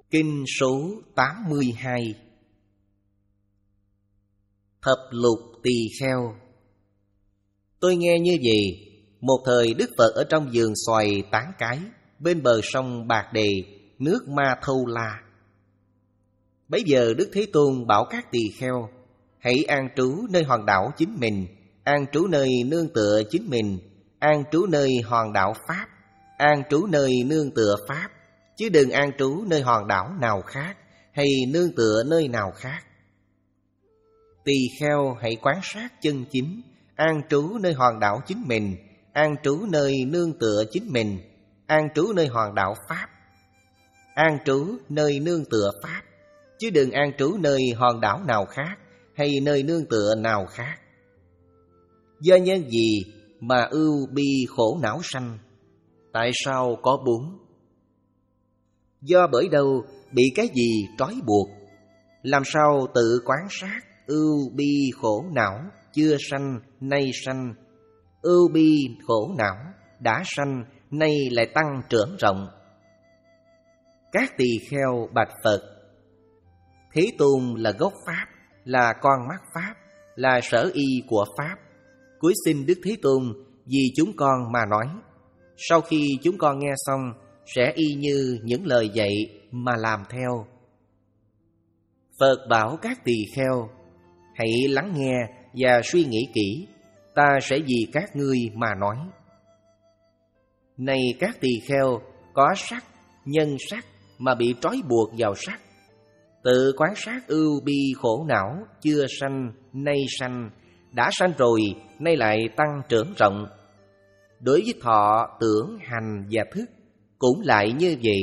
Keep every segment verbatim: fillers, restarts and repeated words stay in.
Kinh số tám mươi hai. Thập lục tỳ kheo. Tôi nghe như vậy, một thời Đức Phật ở trong vườn xoài tán cái, bên bờ sông Bạc Đề, nước Ma Thâu La. Bấy giờ Đức Thế Tôn bảo các tỳ kheo: hãy an trú nơi hòn đảo chính mình, an trú nơi nương tựa chính mình, an trú nơi hòn đảo Pháp, an trú nơi nương tựa Pháp, chứ đừng an trú nơi hòn đảo nào khác, hay nương tựa nơi nào khác. Tỳ kheo hãy quán sát chân chính, an trú nơi hòn đảo chính mình, an trú nơi nương tựa chính mình, an trú nơi hòn đảo Pháp, an trú nơi nương tựa Pháp, chứ đừng an trú nơi hòn đảo nào khác, hay nơi nương tựa nào khác. Do nhân gì mà ưu bi khổ não sanh? Tại sao có bốn? Do bởi đâu bị cái gì trói buộc? Làm sao tự quán sát ưu bi khổ não chưa sanh nay sanh? Ưu bi khổ não đã sanh nay lại tăng trưởng rộng. Các tỳ kheo bạch Phật: Thế Tôn là gốc Pháp, là con mắt Pháp, là sở y của Pháp. Cúi xin Đức Thế Tôn vì chúng con mà nói. Sau khi chúng con nghe xong, sẽ y như những lời dạy mà làm theo. Phật bảo các tỳ kheo: hãy lắng nghe và suy nghĩ kỹ, ta sẽ vì các ngươi mà nói. Này các tỳ kheo có sắc, nhân sắc mà bị trói buộc vào sắc, tự quán sát ưu bi khổ não chưa sanh nay sanh, đã sanh rồi nay lại tăng trưởng rộng. Đối với thọ, tưởng, hành và thức cũng lại như vậy.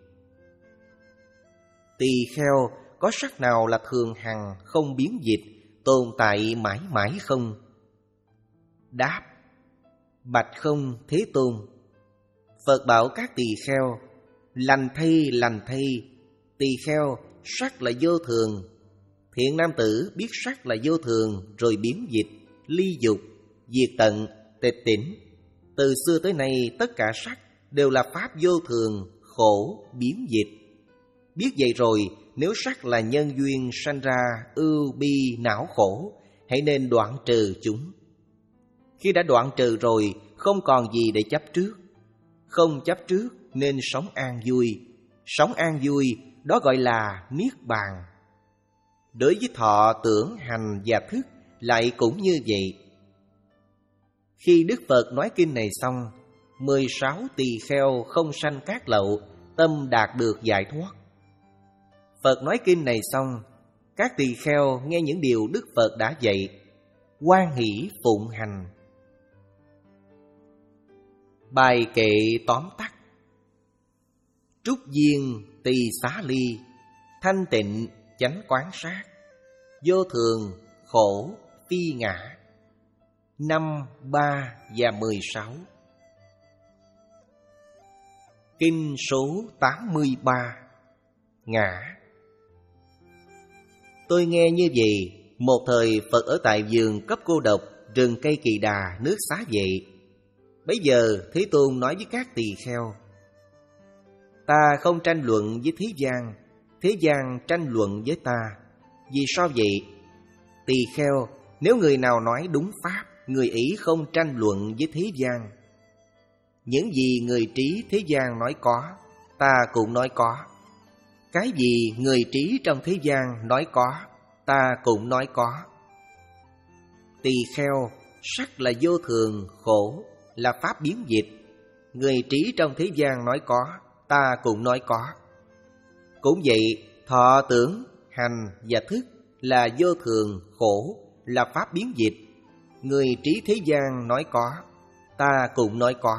Tỳ kheo có sắc nào là thường hằng, không biến dịch, tồn tại mãi mãi không? Đáp: bạch không Thế Tôn. Phật bảo các tỳ kheo: lành thay, lành thay. Tỳ kheo, sắc là vô thường. Thiện nam tử biết sắc là vô thường, rồi biến dịch, ly dục, diệt tận, tịch tỉnh. Từ xưa tới nay tất cả sắc đều là pháp vô thường, khổ, biến dịch. Biết vậy rồi, nếu sắc là nhân duyên sanh ra ưu bi não khổ, hãy nên đoạn trừ chúng. Khi đã đoạn trừ rồi, không còn gì để chấp trước. Không chấp trước nên sống an vui. Sống an vui, đó gọi là niết bàn. Đối với thọ, tưởng, hành và thức lại cũng như vậy. Khi Đức Phật nói kinh này xong, mười sáu tỳ kheo không sanh các lậu, tâm đạt được giải thoát. Phật nói kinh này xong, các tỳ kheo nghe những điều Đức Phật đã dạy, hoan hỷ phụng hành. Bài kệ tóm tắt: trúc duyên tỳ xá ly, thanh tịnh chánh quán sát, vô thường khổ phi ngã. Năm, ba và mười sáu. Kinh số tám mươi ba. Ngã. Tôi nghe như vậy, một thời Phật ở tại vườn cấp cô độc, rừng cây Kỳ Đà, nước Xá Vệ. Bấy giờ Thế Tôn nói với các tỳ kheo: ta không tranh luận với thế gian, thế gian tranh luận với ta. Vì sao vậy? Tỳ kheo, nếu người nào nói đúng pháp, người ấy không tranh luận với thế gian. Những gì người trí thế gian nói có, ta cũng nói có. Cái gì người trí trong thế gian nói có, ta cũng nói có. Tỳ kheo, sắc là vô thường, khổ, là pháp biến dịch. Người trí trong thế gian nói có, ta cũng nói có. Cũng vậy, thọ, tưởng, hành và thức là vô thường, khổ, là pháp biến dịch. Người trí thế gian nói có, ta cũng nói có.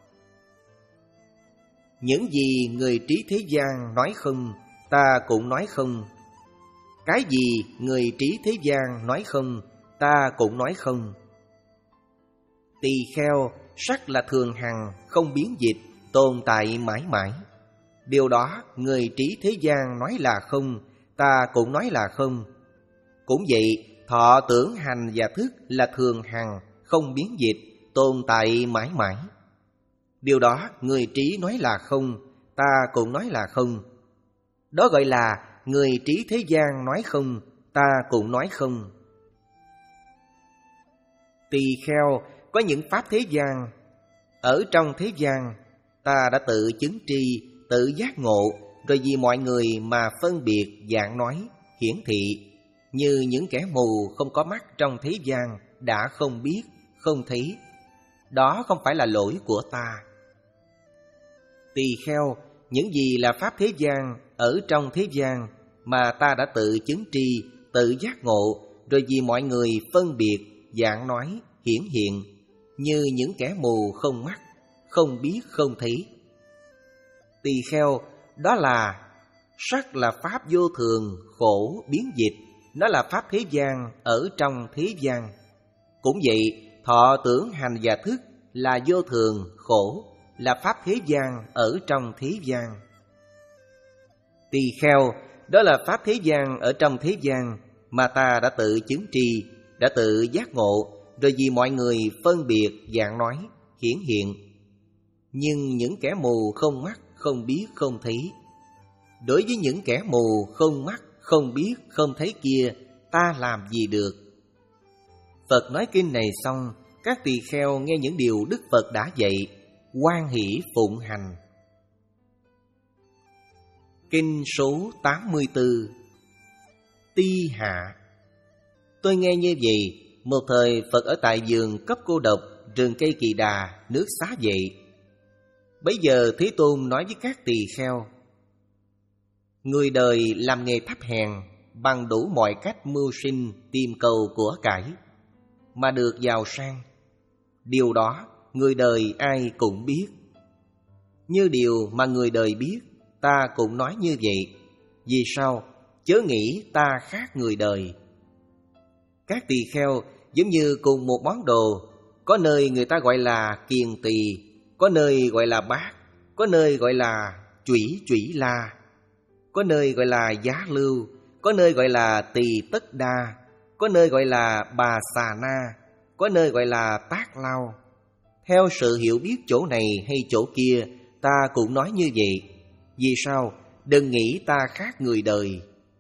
Những gì người trí thế gian nói không, ta cũng nói không. Cái gì người trí thế gian nói không, ta cũng nói không. Tỳ kheo, sắc là thường hằng, không biến dịch, tồn tại mãi mãi. Điều đó người trí thế gian nói là không, ta cũng nói là không. Cũng vậy, thọ, tưởng, hành và thức là thường hằng, không biến dịch, tồn tại mãi mãi. Điều đó người trí nói là không, ta cũng nói là không. Đó gọi là người trí thế gian nói không, ta cũng nói không. Tỳ kheo có những pháp thế gian. Ở trong thế gian, ta đã tự chứng tri, tự giác ngộ, rồi vì mọi người mà phân biệt giảng nói, hiển thị, như những kẻ mù không có mắt trong thế gian đã không biết, không thấy. Đó không phải là lỗi của ta. Tỳ kheo, những gì là pháp thế gian ở trong thế gian mà ta đã tự chứng tri, tự giác ngộ, rồi vì mọi người phân biệt giảng nói, hiển hiện, như những kẻ mù không mắt, không biết, không thấy. Tỳ kheo, đó là sắc là pháp vô thường, khổ, biến dịch. Nó là pháp thế gian ở trong thế gian. Cũng vậy, thọ tưởng hành và thức là vô thường, khổ, là pháp thế gian ở trong thế gian. Tỳ kheo, đó là pháp thế gian ở trong thế gian mà ta đã tự chứng tri, đã tự giác ngộ, rồi vì mọi người phân biệt giảng nói, hiển hiện. Nhưng những kẻ mù không mắt, không biết, không thấy. Đối với những kẻ mù không mắt, không biết, không thấy kia, ta làm gì được? Phật nói kinh này xong, các tỳ kheo nghe những điều Đức Phật đã dạy, hoan hỷ phụng hành. Kinh số tám mươi tư. Ti hạ. Tôi nghe như vậy, một thời Phật ở tại vườn cấp cô độc, rừng cây Kỳ Đà, nước Xá Vệ. Bấy giờ Thế Tôn nói với các tỳ kheo: người đời làm nghề thấp hèn, bằng đủ mọi cách mưu sinh tìm cầu của cải mà được giàu sang. Điều đó người đời ai cũng biết. Như điều mà người đời biết, ta cũng nói như vậy. Vì sao? Chớ nghĩ ta khác người đời. Các tỳ kheo giống như cùng một món đồ, có nơi người ta gọi là kiền tỳ, có nơi gọi là bát, có nơi gọi là chủy chủy la, có nơi gọi là giá lưu, có nơi gọi là tỳ tất đa, có nơi gọi là bà xà na, có nơi gọi là tác lao. Theo sự hiểu biết chỗ này hay chỗ kia, ta cũng nói như vậy. Vì sao? Đừng nghĩ ta khác người đời.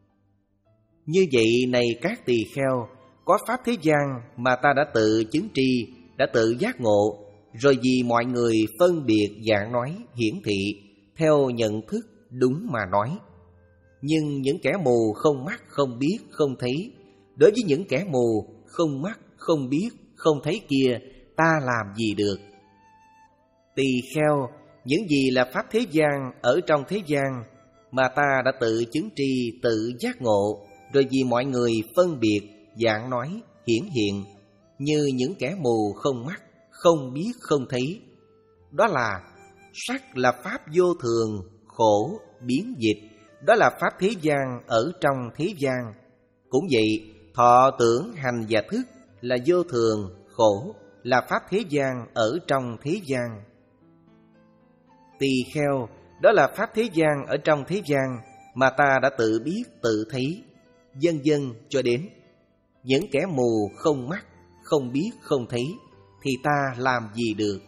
Như vậy này các tỳ kheo, có pháp thế gian mà ta đã tự chứng tri, đã tự giác ngộ, rồi vì mọi người phân biệt giảng nói, hiển thị, theo nhận thức đúng mà nói. Nhưng những kẻ mù không mắt, không biết, không thấy, đối với những kẻ mù không mắt, không biết, không thấy kia, ta làm gì được? Tỳ kheo, những gì là pháp thế gian ở trong thế gian mà ta đã tự chứng tri, tự giác ngộ, rồi vì mọi người phân biệt giảng nói, hiển hiện, như những kẻ mù không mắt, không biết, không thấy. Đó là sắc là pháp vô thường, khổ, biến dịch. Đó là pháp thế gian ở trong thế gian. Cũng vậy, thọ tưởng hành và thức là vô thường, khổ, là pháp thế gian ở trong thế gian. Tỳ kheo, đó là pháp thế gian ở trong thế gian mà ta đã tự biết, tự thấy, vân vân cho đến những kẻ mù không mắt, không biết, không thấy, thì ta làm gì được?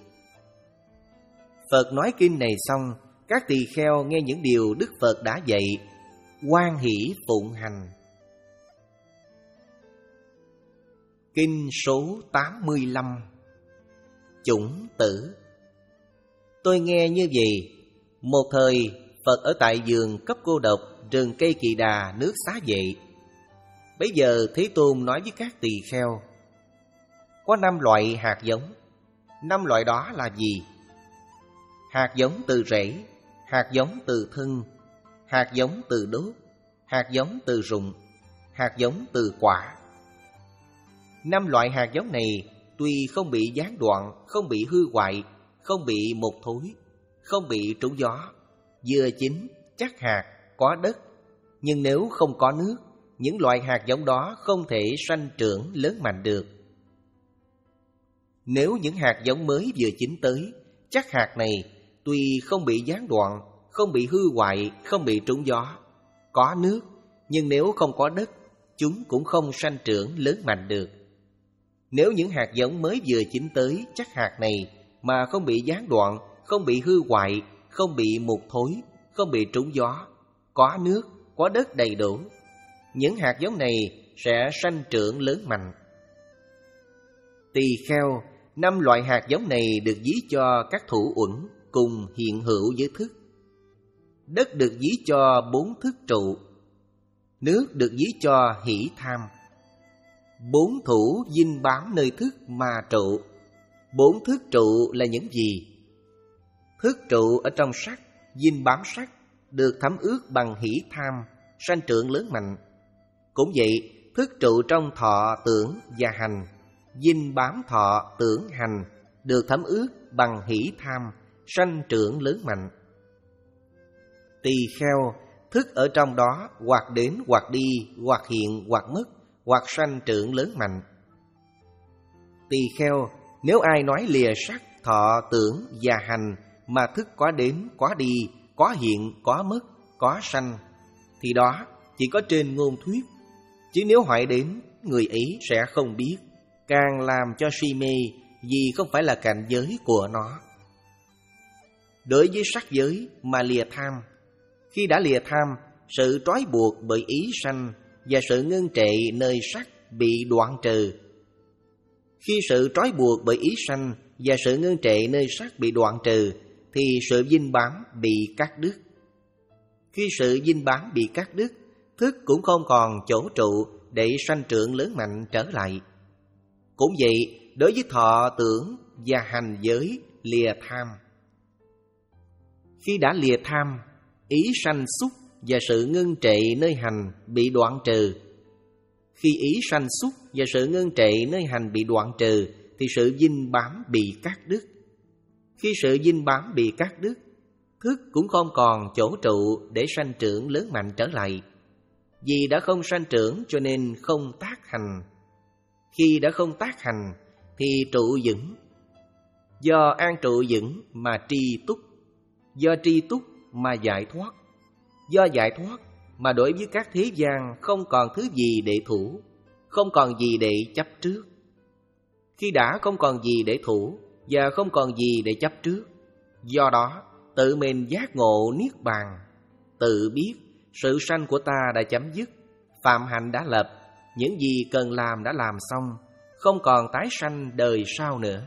Phật nói kinh này xong, các tỳ kheo nghe những điều Đức Phật đã dạy, hoan hỷ phụng hành. Kinh số tám mươi lăm. Chủng tử. Tôi nghe như vậy, một thời Phật ở tại vườn cấp cô độc, rừng cây Kỳ Đà, nước Xá Vệ. Bấy giờ Thế Tôn nói với các tỳ kheo: có năm loại hạt giống. Năm loại đó là gì? Hạt giống từ rễ, hạt giống từ thân, hạt giống từ đốt, hạt giống từ rụng, hạt giống từ quả. Năm loại hạt giống này tuy không bị gián đoạn, không bị hư hoại, không bị mục thối, không bị trúng gió, vừa chín, chắc hạt, có đất. Nhưng nếu không có nước, những loại hạt giống đó không thể sanh trưởng lớn mạnh được. Nếu những hạt giống mới vừa chín tới, chắc hạt này tuy không bị gián đoạn, không bị hư hoại, không bị trúng gió, có nước, nhưng nếu không có đất, chúng cũng không sanh trưởng lớn mạnh được. Nếu những hạt giống mới vừa chín tới, chắc hạt này mà không bị gián đoạn, không bị hư hoại, không bị mục thối, không bị trúng gió, có nước, có đất đầy đủ, những hạt giống này sẽ sanh trưởng lớn mạnh. Tỳ kheo, năm loại hạt giống này được ví cho các thủ uẩn cùng hiện hữu với thức. Đất được ví cho bốn thức trụ, nước được ví cho hỷ tham. Bốn thủ dinh bám nơi thức mà trụ. Bốn thức trụ là những gì? Thức trụ ở trong sắc, dinh bám sắc, được thấm ướt bằng hỷ tham, sanh trưởng lớn mạnh. Cũng vậy, thức trụ trong thọ, tưởng và hành, dinh bám thọ, tưởng, hành, được thấm ướt bằng hỷ tham, sanh trưởng lớn mạnh. Tỳ kheo, thức ở trong đó hoặc đến hoặc đi, hoặc hiện hoặc mất, hoặc sanh trưởng lớn mạnh. Tỳ kheo, nếu ai nói lìa sắc, thọ, tưởng và hành mà thức có đến, có đi, có hiện, có mất, có sanh, thì đó chỉ có trên ngôn thuyết. Chứ nếu hỏi đến, người ấy sẽ không biết, càng làm cho si mê, vì không phải là cảnh giới của nó. Đối với sắc giới mà lìa tham, khi đã lìa tham, sự trói buộc bởi ý sanh và sự ngưng trệ nơi sắc bị đoạn trừ. Khi sự trói buộc bởi ý sanh và sự ngưng trệ nơi sắc bị đoạn trừ, thì sự dinh bám bị cắt đứt. Khi sự dinh bám bị cắt đứt, thức cũng không còn chỗ trụ để sanh trưởng lớn mạnh trở lại. Cũng vậy, đối với thọ, tưởng và hành giới lìa tham. Khi đã lìa tham, ý sanh xúc và sự ngưng trệ nơi hành bị đoạn trừ. Khi ý sanh xúc và sự ngưng trệ nơi hành bị đoạn trừ, thì sự dinh bám bị cắt đứt. Khi sự dinh bám bị cắt đứt, thức cũng không còn chỗ trụ để sanh trưởng lớn mạnh trở lại. Vì đã không sanh trưởng cho nên không tác hành. Khi đã không tác hành thì trụ vững. Do an trụ vững mà tri túc. Do tri túc mà giải thoát. Do giải thoát mà đối với các thế gian không còn thứ gì để thủ, không còn gì để chấp trước. Khi đã không còn gì để thủ và không còn gì để chấp trước, do đó tự mình giác ngộ niết bàn, tự biết sự sanh của ta đã chấm dứt, phạm hạnh đã lập, những gì cần làm đã làm xong, không còn tái sanh đời sau nữa.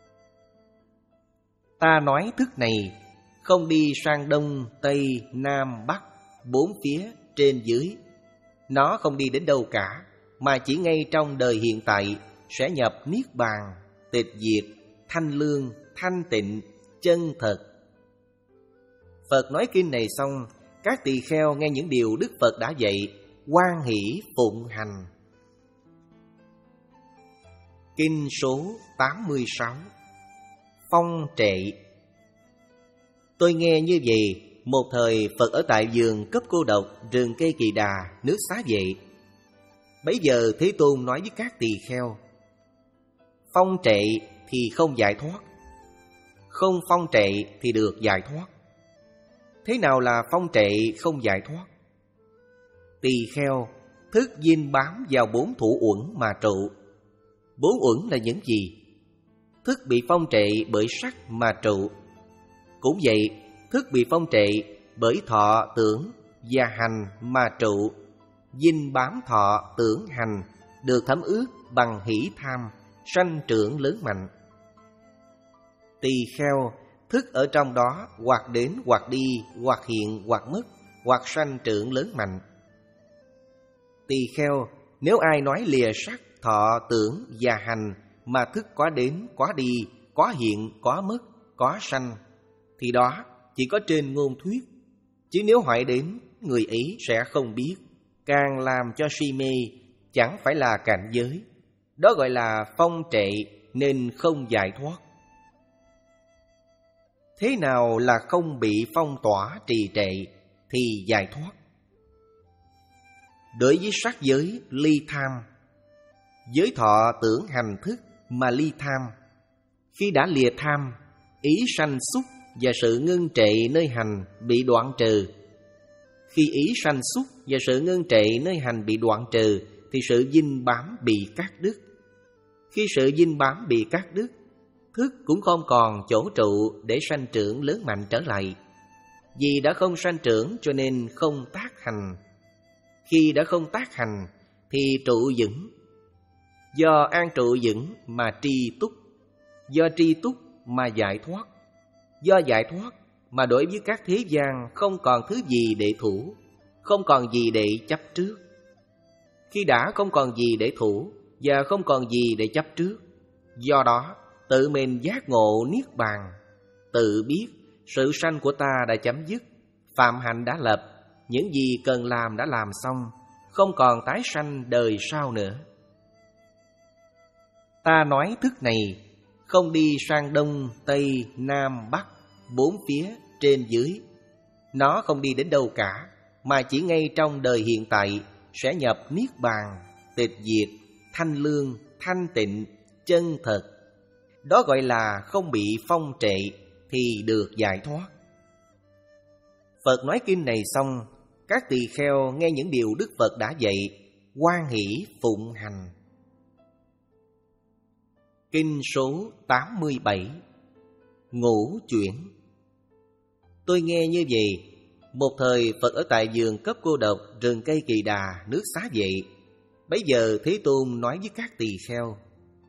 Ta nói thức này không đi sang đông, tây, nam, bắc, bốn phía, trên dưới. Nó không đi đến đâu cả, mà chỉ ngay trong đời hiện tại sẽ nhập niết bàn, tịch diệt, thanh lương, thanh tịnh, chân thật. Phật nói kinh này xong, các tỳ kheo nghe những điều Đức Phật đã dạy, hoan hỷ phụng hành. Kinh số tám mươi sáu. Phong trệ. Tôi nghe như vậy, một thời Phật ở tại vườn Cấp Cô Độc, rừng cây Kỳ Đà, nước Xá Vệ. Bấy giờ Thế Tôn nói với các tỳ kheo: phong trệ thì không giải thoát, không phong trệ thì được giải thoát. Thế nào là phong trệ không giải thoát? Tỳ kheo, thức dinh bám vào bốn thủ uẩn mà trụ. Bốn uẩn là những gì? Thức bị phong trệ bởi sắc mà trụ. Cũng vậy, thức bị phong trệ bởi thọ, tưởng và hành mà trụ. Dinh bám thọ, tưởng, hành được thấm ướt bằng hỷ tham, sanh trưởng lớn mạnh. Tỳ kheo, thức ở trong đó hoặc đến hoặc đi, hoặc hiện hoặc mất, hoặc sanh trưởng lớn mạnh. Tỳ kheo, nếu ai nói lìa sắc, thọ, tưởng và hành mà thức có đến, có đi, có hiện, có mất, có sanh, thì đó chỉ có trên ngôn thuyết. Chứ nếu hỏi đến, người ấy sẽ không biết, càng làm cho si mê, chẳng phải là cảnh giới. Đó gọi là phong trệ nên không giải thoát. Thế nào là không bị phong tỏa trì trệ thì giải thoát? Đối với sắc giới ly tham, giới thọ tưởng hành thức mà ly tham. Khi đã lìa tham, ý sanh xúc và sự ngưng trệ nơi hành bị đoạn trừ. Khi ý sanh xúc và sự ngưng trệ nơi hành bị đoạn trừ, thì sự dinh bám bị cắt đứt. Khi sự dinh bám bị cắt đứt, thức cũng không còn chỗ trụ để sanh trưởng lớn mạnh trở lại. Vì đã không sanh trưởng cho nên không tác hành. Khi đã không tác hành thì trụ vững. Do an trụ vững mà tri túc. Do tri túc mà giải thoát. Do giải thoát mà đối với các thế gian không còn thứ gì để thủ, không còn gì để chấp trước. Khi đã không còn gì để thủ và không còn gì để chấp trước, do đó tự mình giác ngộ niết bàn, tự biết sự sanh của ta đã chấm dứt, phạm hạnh đã lập, những gì cần làm đã làm xong, không còn tái sanh đời sau nữa. Ta nói thức này không đi sang đông, tây, nam, bắc, bốn phía, trên dưới. Nó không đi đến đâu cả, mà chỉ ngay trong đời hiện tại sẽ nhập niết bàn, tịch diệt, thanh lương, thanh tịnh, chân thật. Đó gọi là không bị phong trệ thì được giải thoát. Phật nói kinh này xong, các tỳ kheo nghe những điều Đức Phật đã dạy, hoan hỷ phụng hành. Kinh số tám mươi bảy. Ngũ chuyển. Tôi nghe như vậy. Một thời Phật ở tại vườn cấp cô độc, rừng cây Kỳ Đà, nước Xá Vệ. Bấy giờ Thế Tôn nói với các tỳ kheo: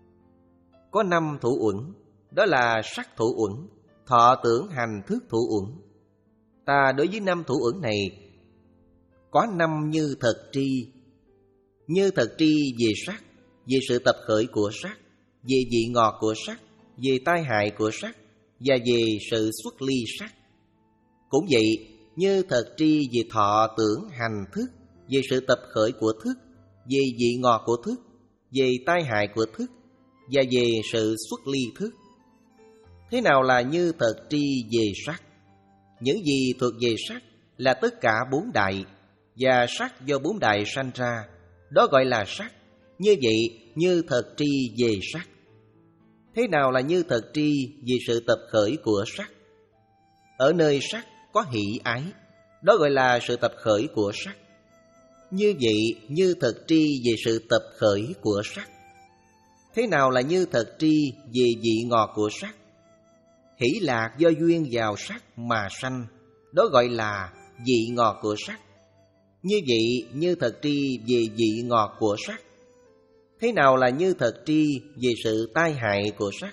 có năm thủ uẩn, đó là sắc thủ uẩn, thọ tưởng hành thức thủ uẩn. Ta đối với năm thủ uẩn này có năm như thật tri. Như thật tri về sắc, về sự tập khởi của sắc, về vị ngọt của sắc, về tai hại của sắc, và về sự xuất ly sắc. Cũng vậy, như thật tri về thọ tưởng hành thức, về sự tập khởi của thức, về vị ngọt của thức, về tai hại của thức, và về sự xuất ly thức. Thế nào là như thật tri về sắc? Những gì thuộc về sắc là tất cả bốn đại, và sắc do bốn đại sanh ra, đó gọi là sắc. Như vậy, như thật tri về sắc. Thế nào là như thật tri về sự tập khởi của sắc? Ở nơi sắc có hỷ ái, đó gọi là sự tập khởi của sắc. Như vậy, như thật tri về sự tập khởi của sắc. Thế nào là như thật tri về vị ngọt của sắc? Hỷ lạc do duyên vào sắc mà sanh, đó gọi là vị ngọt của sắc. Như vậy, như thật tri về vị ngọt của sắc. Thế nào là như thật tri về sự tai hại của sắc?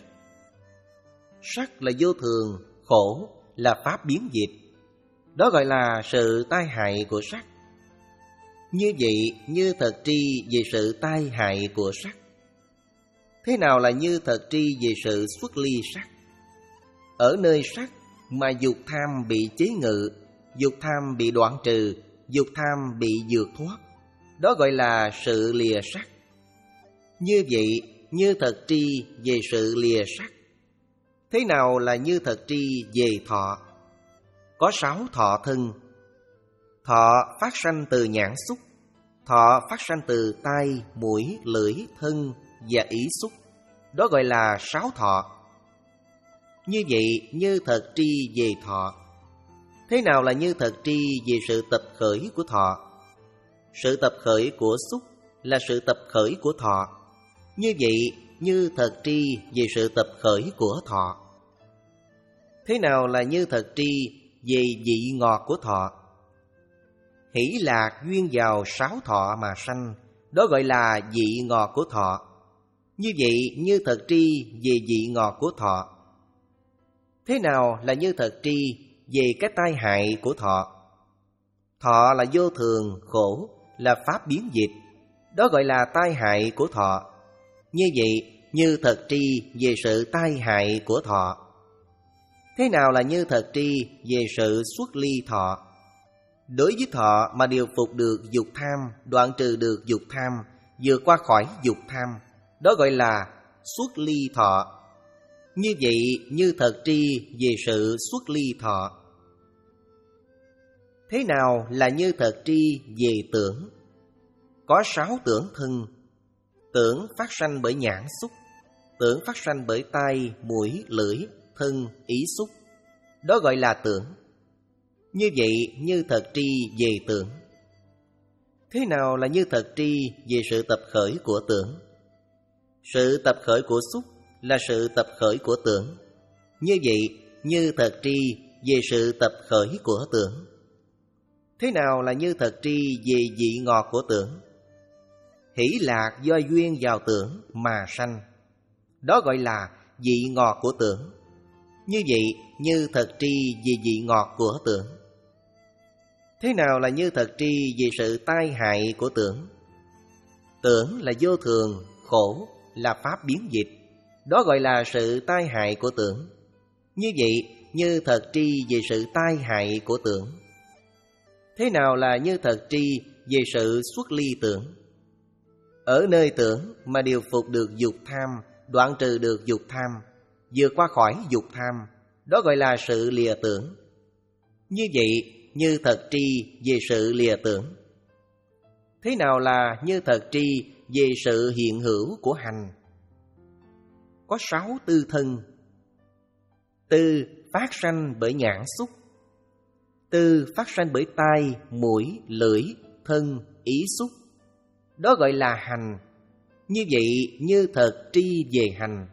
Sắc là vô thường, khổ, là pháp biến dịch, đó gọi là sự tai hại của sắc. Như vậy, như thật tri về sự tai hại của sắc. Thế nào là như thật tri về sự xuất ly sắc? Ở nơi sắc mà dục tham bị chế ngự, dục tham bị đoạn trừ, dục tham bị vượt thoát, đó gọi là sự lìa sắc. Như vậy, như thật tri về sự lìa sắc. Thế nào là như thật tri về thọ? Có sáu thọ thân. Thọ phát sanh từ nhãn xúc, thọ phát sanh từ tai, mũi, lưỡi, thân và ý xúc, đó gọi là sáu thọ. Như vậy, như thật tri về thọ. Thế nào là như thật tri về sự tập khởi của thọ? Sự tập khởi của xúc là sự tập khởi của thọ. Như vậy, như thật tri về sự tập khởi của thọ. Thế nào là như thật tri về vị ngọt của thọ? Hỷ lạc duyên vào sáu thọ mà sanh, đó gọi là vị ngọt của thọ. Như vậy, như thật tri về vị ngọt của thọ. Thế nào là như thật tri về cái tai hại của thọ? Thọ là vô thường, khổ, là pháp biến dịch, đó gọi là tai hại của thọ. Như vậy, như thật tri về sự tai hại của thọ. Thế nào là như thật tri về sự xuất ly thọ? Đối với thọ mà điều phục được dục tham, đoạn trừ được dục tham, vượt qua khỏi dục tham, đó gọi là xuất ly thọ. Như vậy, như thật tri về sự xuất ly thọ. Thế nào là như thật tri về tưởng? Có sáu tưởng thân. Tưởng phát sanh bởi nhãn xúc, tưởng phát sanh bởi tai, mũi, lưỡi, thân, ý xúc, đó gọi là tưởng. Như vậy, như thật tri về tưởng. Thế nào là như thật tri về sự tập khởi của tưởng? Sự tập khởi của xúc là sự tập khởi của tưởng. Như vậy, như thật tri về sự tập khởi của tưởng. Thế nào là như thật tri về vị ngọt của tưởng? Hỷ lạc do duyên vào tưởng mà sanh, đó gọi là vị ngọt của tưởng. Như vậy như thật tri về vị ngọt của tưởng. Thế nào là như thật tri về sự tai hại của tưởng? Tưởng là vô thường, khổ, là pháp biến dịch, đó gọi là sự tai hại của tưởng. Như vậy như thật tri về sự tai hại của tưởng. Thế nào là như thật tri về sự xuất ly tưởng? Ở nơi tưởng mà điều phục được dục tham, đoạn trừ được dục tham, vượt qua khỏi dục tham, đó gọi là sự lìa tưởng. Như vậy như thật tri về sự lìa tưởng. Thế nào là như thật tri về sự hiện hữu của hành? Có sáu tư thân. Tư phát sanh bởi nhãn xúc, tư phát sanh bởi tai, mũi, lưỡi, thân, ý xúc, đó gọi là hành. Như vậy như thật tri về hành.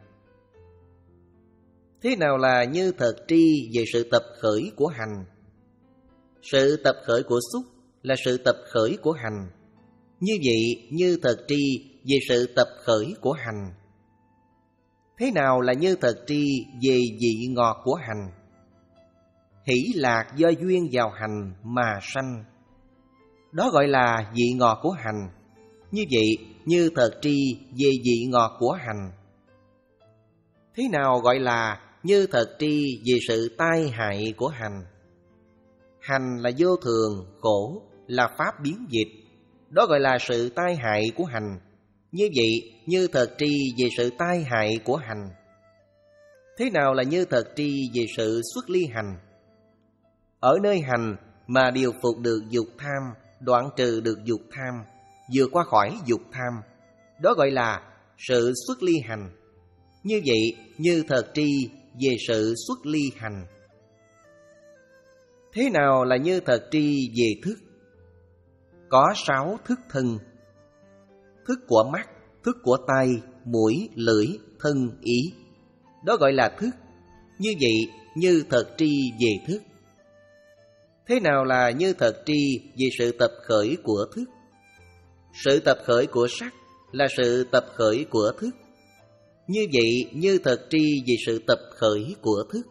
Thế nào là như thật tri về sự tập khởi của hành? Sự tập khởi của xúc là sự tập khởi của hành. Như vậy như thật tri về sự tập khởi của hành. Thế nào là như thật tri về vị ngọt của hành? Hỷ lạc do duyên vào hành mà sanh, đó gọi là vị ngọt của hành. Như vậy như thật tri về vị ngọt của hành. Thế nào gọi là như thật tri về sự tai hại của hành? Hành là vô thường, khổ, là pháp biến dịch, đó gọi là sự tai hại của hành. Như vậy như thật tri về sự tai hại của hành. Thế nào là như thật tri về sự xuất ly hành? Ở nơi hành mà điều phục được dục tham, đoạn trừ được dục tham, vượt qua khỏi dục tham, đó gọi là sự xuất ly hành. Như vậy như thật tri về sự xuất ly hành. Thế nào là như thật tri về thức? Có sáu thức thân. Thức của mắt, thức của tai, mũi, lưỡi, thân, ý, đó gọi là thức. Như vậy như thật tri về thức. Thế nào là như thật tri về sự tập khởi của thức? Sự tập khởi của sắc là sự tập khởi của thức. Như vậy như thật tri về sự tập khởi của thức.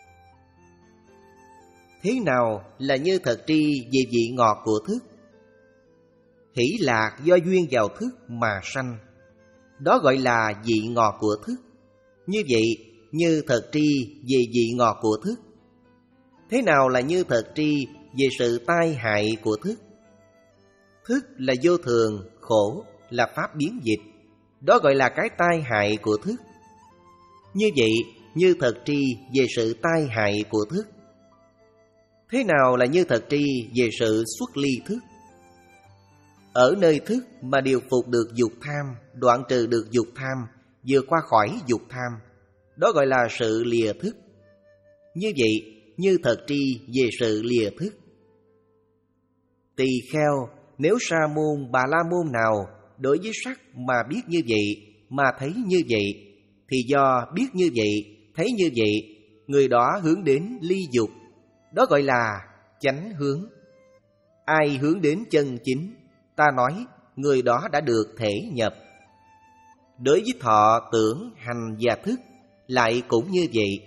Thế nào là như thật tri về vị ngọt của thức? Hỷ lạc do duyên vào thức mà sanh, đó gọi là vị ngọt của thức. Như vậy như thật tri về vị ngọt của thức. Thế nào là như thật tri về sự tai hại của thức? Thức là vô thường, khổ, là pháp biến dịch, đó gọi là cái tai hại của thức. Như vậy như thật tri về sự tai hại của thức. Thế nào là như thật tri về sự xuất ly thức? Ở nơi thức mà điều phục được dục tham, đoạn trừ được dục tham, vượt qua khỏi dục tham, đó gọi là sự lìa thức. Như vậy như thật tri về sự lìa thức. Tỳ kheo, nếu sa môn bà la môn nào đối với sắc mà biết như vậy, mà thấy như vậy, thì do biết như vậy, thấy như vậy, người đó hướng đến ly dục, đó gọi là chánh hướng. Ai hướng đến chân chính, ta nói người đó đã được thể nhập. Đối với thọ, tưởng, hành và thức lại cũng như vậy.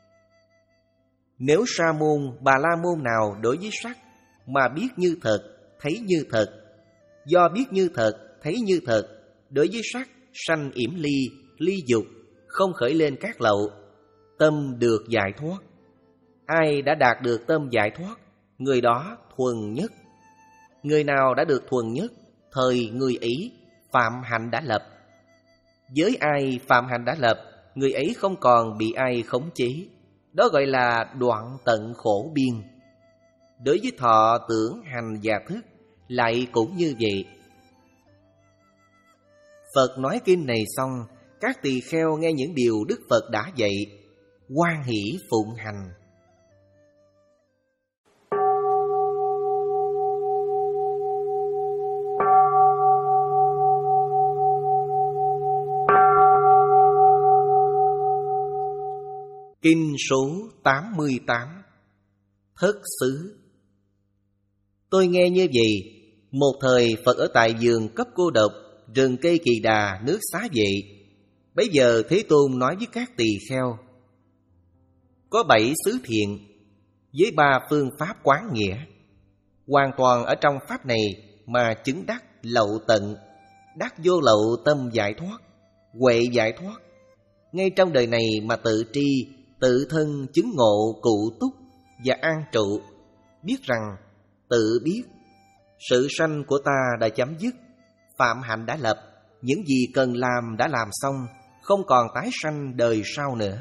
Nếu sa môn bà la môn nào đối với sắc mà biết như thật, thấy như thật, do biết như thật, thấy như thật, đối với sắc sanh yểm ly, ly dục, không khởi lên các lậu, tâm được giải thoát. Ai đã đạt được tâm giải thoát, người đó thuần nhất. Người nào đã được thuần nhất, thời người ấy phạm hạnh đã lập. Với ai phạm hạnh đã lập, người ấy không còn bị ai khống chế, đó gọi là đoạn tận khổ biên. Đối với thọ, tưởng, hành và thức lại cũng như vậy. Phật nói kinh này xong, các tỳ kheo nghe những điều Đức Phật đã dạy, hoan hỷ phụng hành. Kinh số tám mươi tám. thất xứ. Tôi nghe như vậy. Một thời Phật ở tại vườn cấp cô độc, rừng cây kỳ đà, nước xá vệ. Bấy giờ Thế Tôn nói với các tỳ kheo: có bảy xứ thiện với ba phương pháp quán nghĩa, hoàn toàn ở trong pháp này mà chứng đắc lậu tận, đắc vô lậu tâm giải thoát, huệ giải thoát. Ngay trong đời này mà tự tri, tự thân chứng ngộ cụ túc và an trụ, biết rằng tự biết sự sanh của ta đã chấm dứt, phạm hạnh đã lập, những gì cần làm đã làm xong, không còn tái sanh đời sau nữa.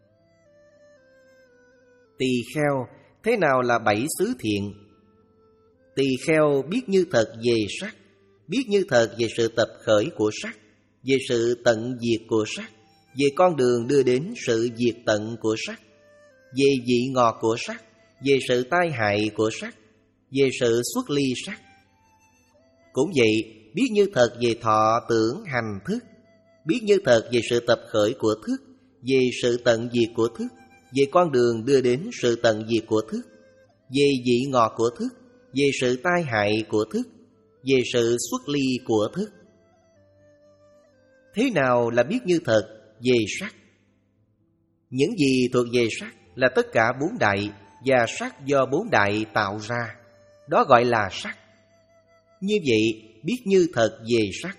Tỳ kheo, thế nào là bảy xứ thiện? Tỳ kheo biết như thật về sắc, biết như thật về sự tập khởi của sắc, về sự tận diệt của sắc, về con đường đưa đến sự diệt tận của sắc, về vị ngọt của sắc, về sự tai hại của sắc, về sự xuất ly sắc. Cũng vậy, biết như thật về thọ tưởng hành thức, biết như thật về sự tập khởi của thức, về sự tận diệt của thức, về con đường đưa đến sự tận diệt của thức, về vị ngọt của thức, về sự tai hại của thức, về sự xuất ly của thức. Thế nào là biết như thật về sắc? Những gì thuộc về sắc là tất cả bốn đại, và sắc do bốn đại tạo ra, đó gọi là sắc. Như vậy, biết như thật về sắc.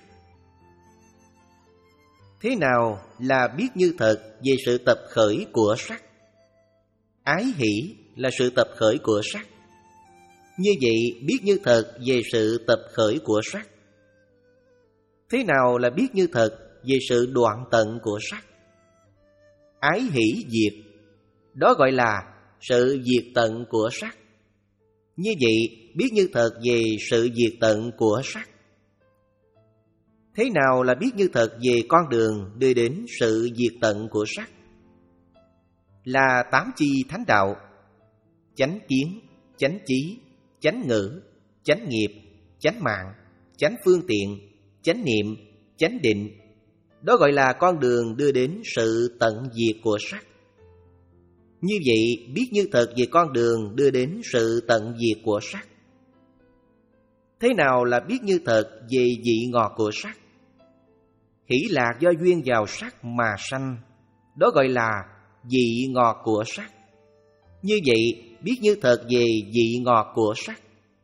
Thế nào là biết như thật về sự tập khởi của sắc? Ái hỷ là sự tập khởi của sắc. Như vậy, biết như thật về sự tập khởi của sắc. Thế nào là biết như thật về sự đoạn tận của sắc? Ái hỷ diệt, đó gọi là sự diệt tận của sắc. Như vậy, biết như thật về sự diệt tận của sắc. Thế nào là biết như thật về con đường đưa đến sự diệt tận của sắc? Là tám chi thánh đạo: chánh kiến, chánh trí, chánh ngữ, chánh nghiệp, chánh mạng, chánh phương tiện, chánh niệm, chánh định. Đó gọi là con đường đưa đến sự tận diệt của sắc. Như vậy, biết như thật về con đường đưa đến sự tận diệt của sắc. Thế nào là biết như thật về vị ngọt của sắc? Hỷ lạc do duyên vào sắc mà sanh, đó gọi là vị ngọt của sắc. Như vậy, biết như thật về vị ngọt của sắc.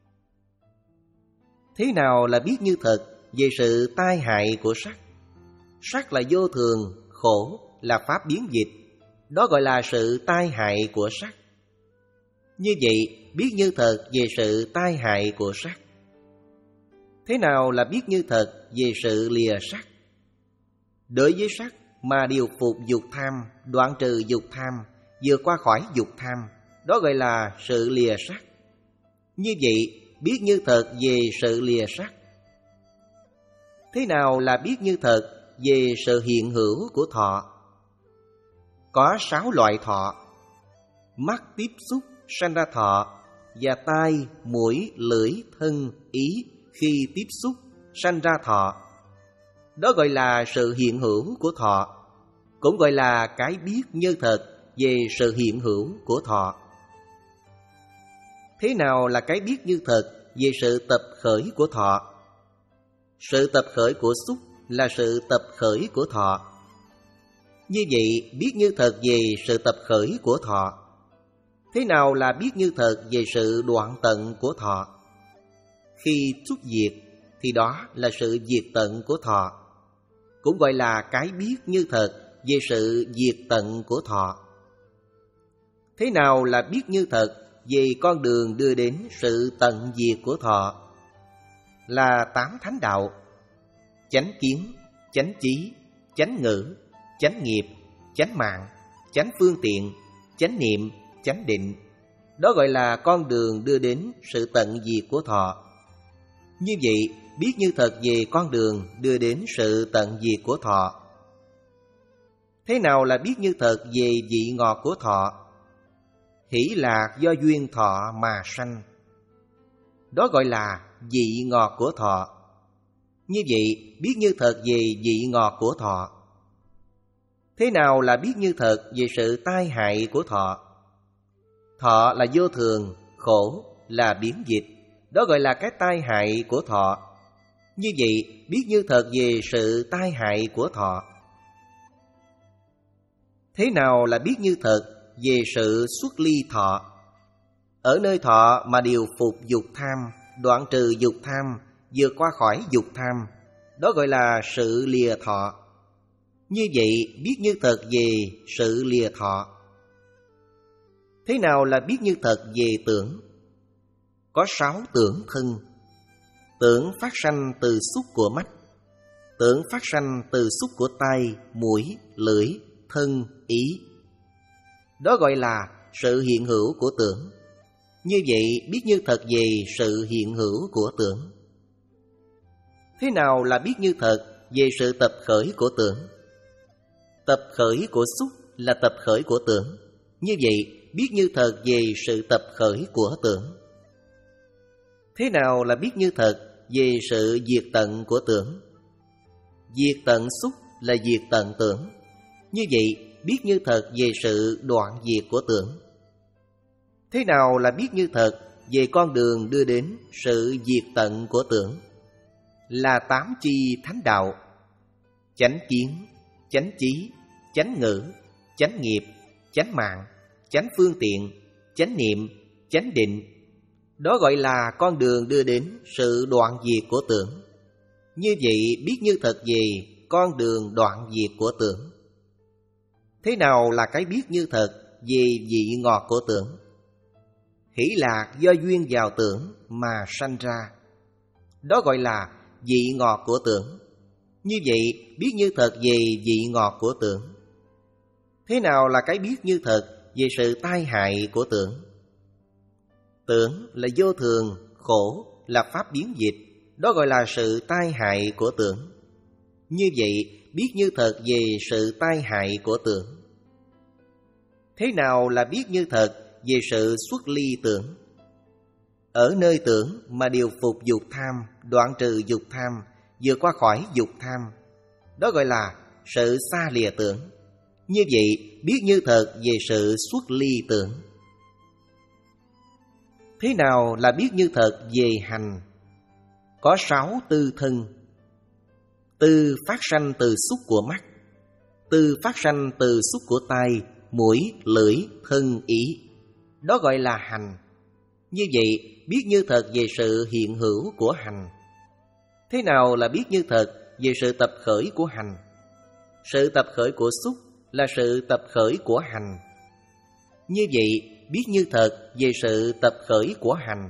Thế nào là biết như thật về sự tai hại của sắc? Sắc là vô thường, khổ, là pháp biến dịch, đó gọi là sự tai hại của sắc. Như vậy, biết như thật về sự tai hại của sắc. Thế nào là biết như thật về sự lìa sắc? Đối với sắc mà điều phục dục tham, đoạn trừ dục tham, vượt qua khỏi dục tham, đó gọi là sự lìa sắc. Như vậy, biết như thật về sự lìa sắc. Thế nào là biết như thật về sự hiện hữu của thọ? Có sáu loại thọ: mắt tiếp xúc sanh ra thọ, và tai, mũi, lưỡi, thân, ý khi tiếp xúc sanh ra thọ. Đó gọi là sự hiện hữu của thọ, cũng gọi là cái biết như thật về sự hiện hữu của thọ. Thế nào là cái biết như thật về sự tập khởi của thọ? Sự tập khởi của xúc là sự tập khởi của thọ. Như vậy, biết như thật về sự tập khởi của thọ. Thế nào là biết như thật về sự đoạn tận của thọ? Khi xuất diệt thì đó là sự diệt tận của thọ, cũng gọi là cái biết như thật về sự diệt tận của thọ. Thế nào là biết như thật về con đường đưa đến sự tận diệt của thọ? Là tám thánh đạo: chánh kiến, chánh trí, chánh ngữ, chánh nghiệp, chánh mạng, chánh phương tiện, chánh niệm, chánh định. Đó gọi là con đường đưa đến sự tận diệt của thọ. Như vậy, biết như thật về con đường đưa đến sự tận diệt của thọ. Thế nào là biết như thật về vị ngọt của thọ? Hỷ lạc do duyên thọ mà sanh, đó gọi là vị ngọt của thọ. Như vậy, biết như thật về vị ngọt của thọ. Thế nào là biết như thật về sự tai hại của thọ? Thọ là vô thường, khổ là biến dịch. Đó gọi là cái tai hại của thọ. Như vậy, biết như thật về sự tai hại của thọ. Thế nào là biết như thật về sự xuất ly thọ? Ở nơi thọ mà điều phục dục tham, đoạn trừ dục tham, vượt qua khỏi dục tham, đó gọi là sự lìa thọ. Như vậy, biết như thật về sự lìa thọ. Thế nào là biết như thật về tưởng? Có sáu tưởng thân. Tưởng phát sanh từ xúc của mắt, tưởng phát sanh từ xúc của tai, mũi, lưỡi, thân, ý. Đó gọi là sự hiện hữu của tưởng. Như vậy, biết như thật về sự hiện hữu của tưởng. Thế nào là biết như thật về sự tập khởi của tưởng? Tập khởi của xúc là tập khởi của tưởng. Như vậy, biết như thật về sự tập khởi của tưởng. Thế nào là biết như thật về sự diệt tận của tưởng? Diệt tận xúc là diệt tận tưởng. Như vậy, biết như thật về sự đoạn diệt của tưởng. Thế nào là biết như thật về con đường đưa đến sự diệt tận của tưởng? Là tám chi thánh đạo: chánh kiến, chánh trí, chánh ngữ, chánh nghiệp, chánh mạng, chánh phương tiện, chánh niệm, chánh định. Đó gọi là con đường đưa đến sự đoạn diệt của tưởng. Như vậy, biết như thật về con đường đoạn diệt của tưởng. Thế nào là cái biết như thật về vị ngọt của tưởng? Hỷ lạc do duyên vào tưởng mà sanh ra. Đó gọi là vị ngọt của tưởng. Như vậy, biết như thật về vị ngọt của tưởng. Thế nào là cái biết như thật về sự tai hại của tưởng? Tưởng là vô thường, khổ là pháp biến dịch. Đó gọi là sự tai hại của tưởng. Như vậy, biết như thật về sự tai hại của tưởng. Thế nào là biết như thật về sự xuất ly tưởng? Ở nơi tưởng mà điều phục dục tham, đoạn trừ dục tham, vượt qua khỏi dục tham. Đó gọi là sự xa lìa tưởng. Như vậy, biết như thật về sự xuất ly tưởng. Thế nào là biết như thật về hành? Có sáu tư thân. Tư phát sanh từ xúc của mắt, tư phát sanh từ xúc của tai, mũi, lưỡi, thân, ý. Đó gọi là hành. Như vậy, biết như thật về sự hiện hữu của hành. Thế nào là biết như thật về sự tập khởi của hành? Sự tập khởi của xúc là sự tập khởi của hành. Như vậy, biết như thật về sự tập khởi của hành.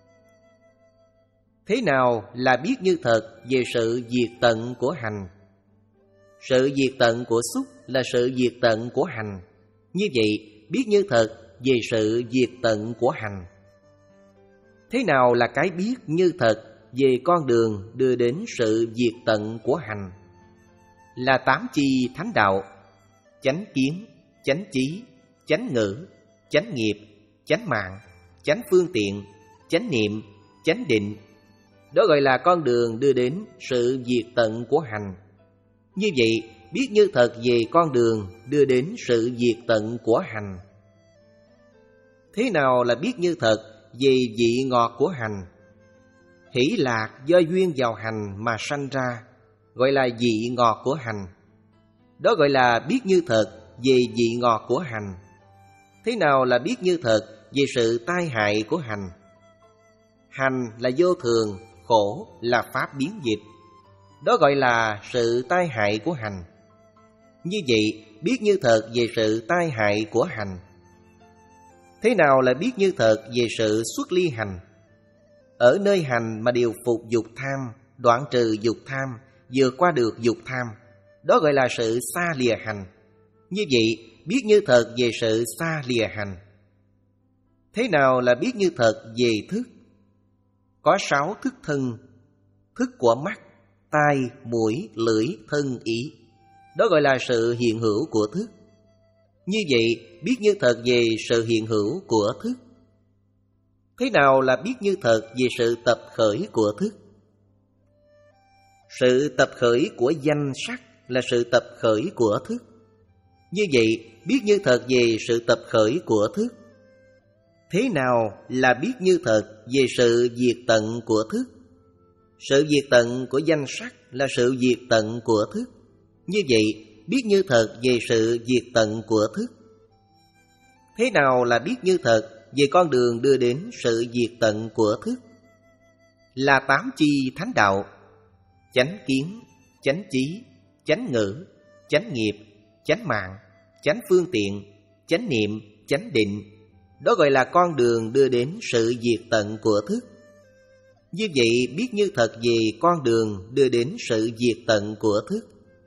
Thế nào là biết như thật về sự diệt tận của hành? Sự diệt tận của xúc là sự diệt tận của hành. Như vậy, biết như thật về sự diệt tận của hành. Thế nào là cái biết như thật về con đường đưa đến sự diệt tận của hành? Là tám chi thánh đạo: chánh kiến, chánh trí, chánh ngữ, chánh nghiệp, chánh mạng, chánh phương tiện, chánh niệm, chánh định. Đó gọi là con đường đưa đến sự diệt tận của hành. Như vậy, biết như thật về con đường đưa đến sự diệt tận của hành. Thế nào là biết như thật về vị ngọt của hành? Hỷ lạc do duyên vào hành mà sanh ra, gọi là vị ngọt của hành. Đó gọi là biết như thật về vị ngọt của hành. Thế nào là biết như thật về sự tai hại của hành? Hành là vô thường, khổ là pháp biến dịch. Đó gọi là sự tai hại của hành. Như vậy, biết như thật về sự tai hại của hành. Thế nào là biết như thật về sự xuất ly hành? Ở nơi hành mà điều phục dục tham, đoạn trừ dục tham, vượt qua được dục tham. Đó gọi là sự xa lìa hành. Như vậy, biết như thật về sự xa lìa hành. Thế nào là biết như thật về thức? Có sáu thức thân. Thức của mắt, tai, mũi, lưỡi, thân, ý. Đó gọi là sự hiện hữu của thức. Như vậy, biết như thật về sự hiện hữu của thức. Thế nào là biết như thật về sự tập khởi của thức? Sự tập khởi của danh sắc là sự tập khởi của thức. Như vậy, biết như thật về sự tập khởi của thức. Thế nào là biết như thật về sự diệt tận của thức? Sự diệt tận của danh sắc là sự diệt tận của thức. Như vậy, biết như thật về sự diệt tận của thức. Thế nào là biết như thật về con đường đưa đến sự diệt tận của thức? Là tám chi thánh đạo: chánh kiến, chánh trí, chánh ngữ, chánh nghiệp, chánh mạng, chánh phương tiện, chánh niệm, chánh định. Đó gọi là con đường đưa đến sự diệt tận của thức. Như vậy, biết như thật về con đường đưa đến sự diệt tận của thức.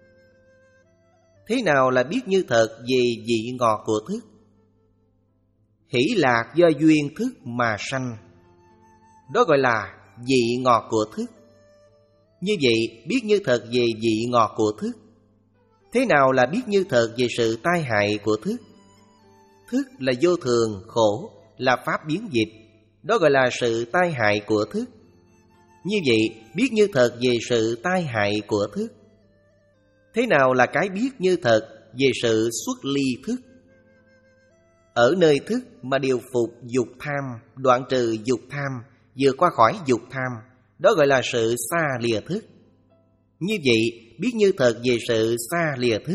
Thế nào là biết như thật về vị ngọt của thức? Hỷ lạc do duyên thức mà sanh. Đó gọi là vị ngọt của thức. Như vậy, biết như thật về vị ngọt của thức. Thế nào là biết như thật về sự tai hại của thức? Thức là vô thường, khổ, là pháp biến dịch. Đó gọi là sự tai hại của thức. Như vậy, biết như thật về sự tai hại của thức. Thế nào là cái biết như thật về sự xuất ly thức? Ở nơi thức mà điều phục dục tham, đoạn trừ dục tham, vượt qua khỏi dục tham, đó gọi là sự xa lìa thức. Như vậy, biết như thật về sự xa lìa thức.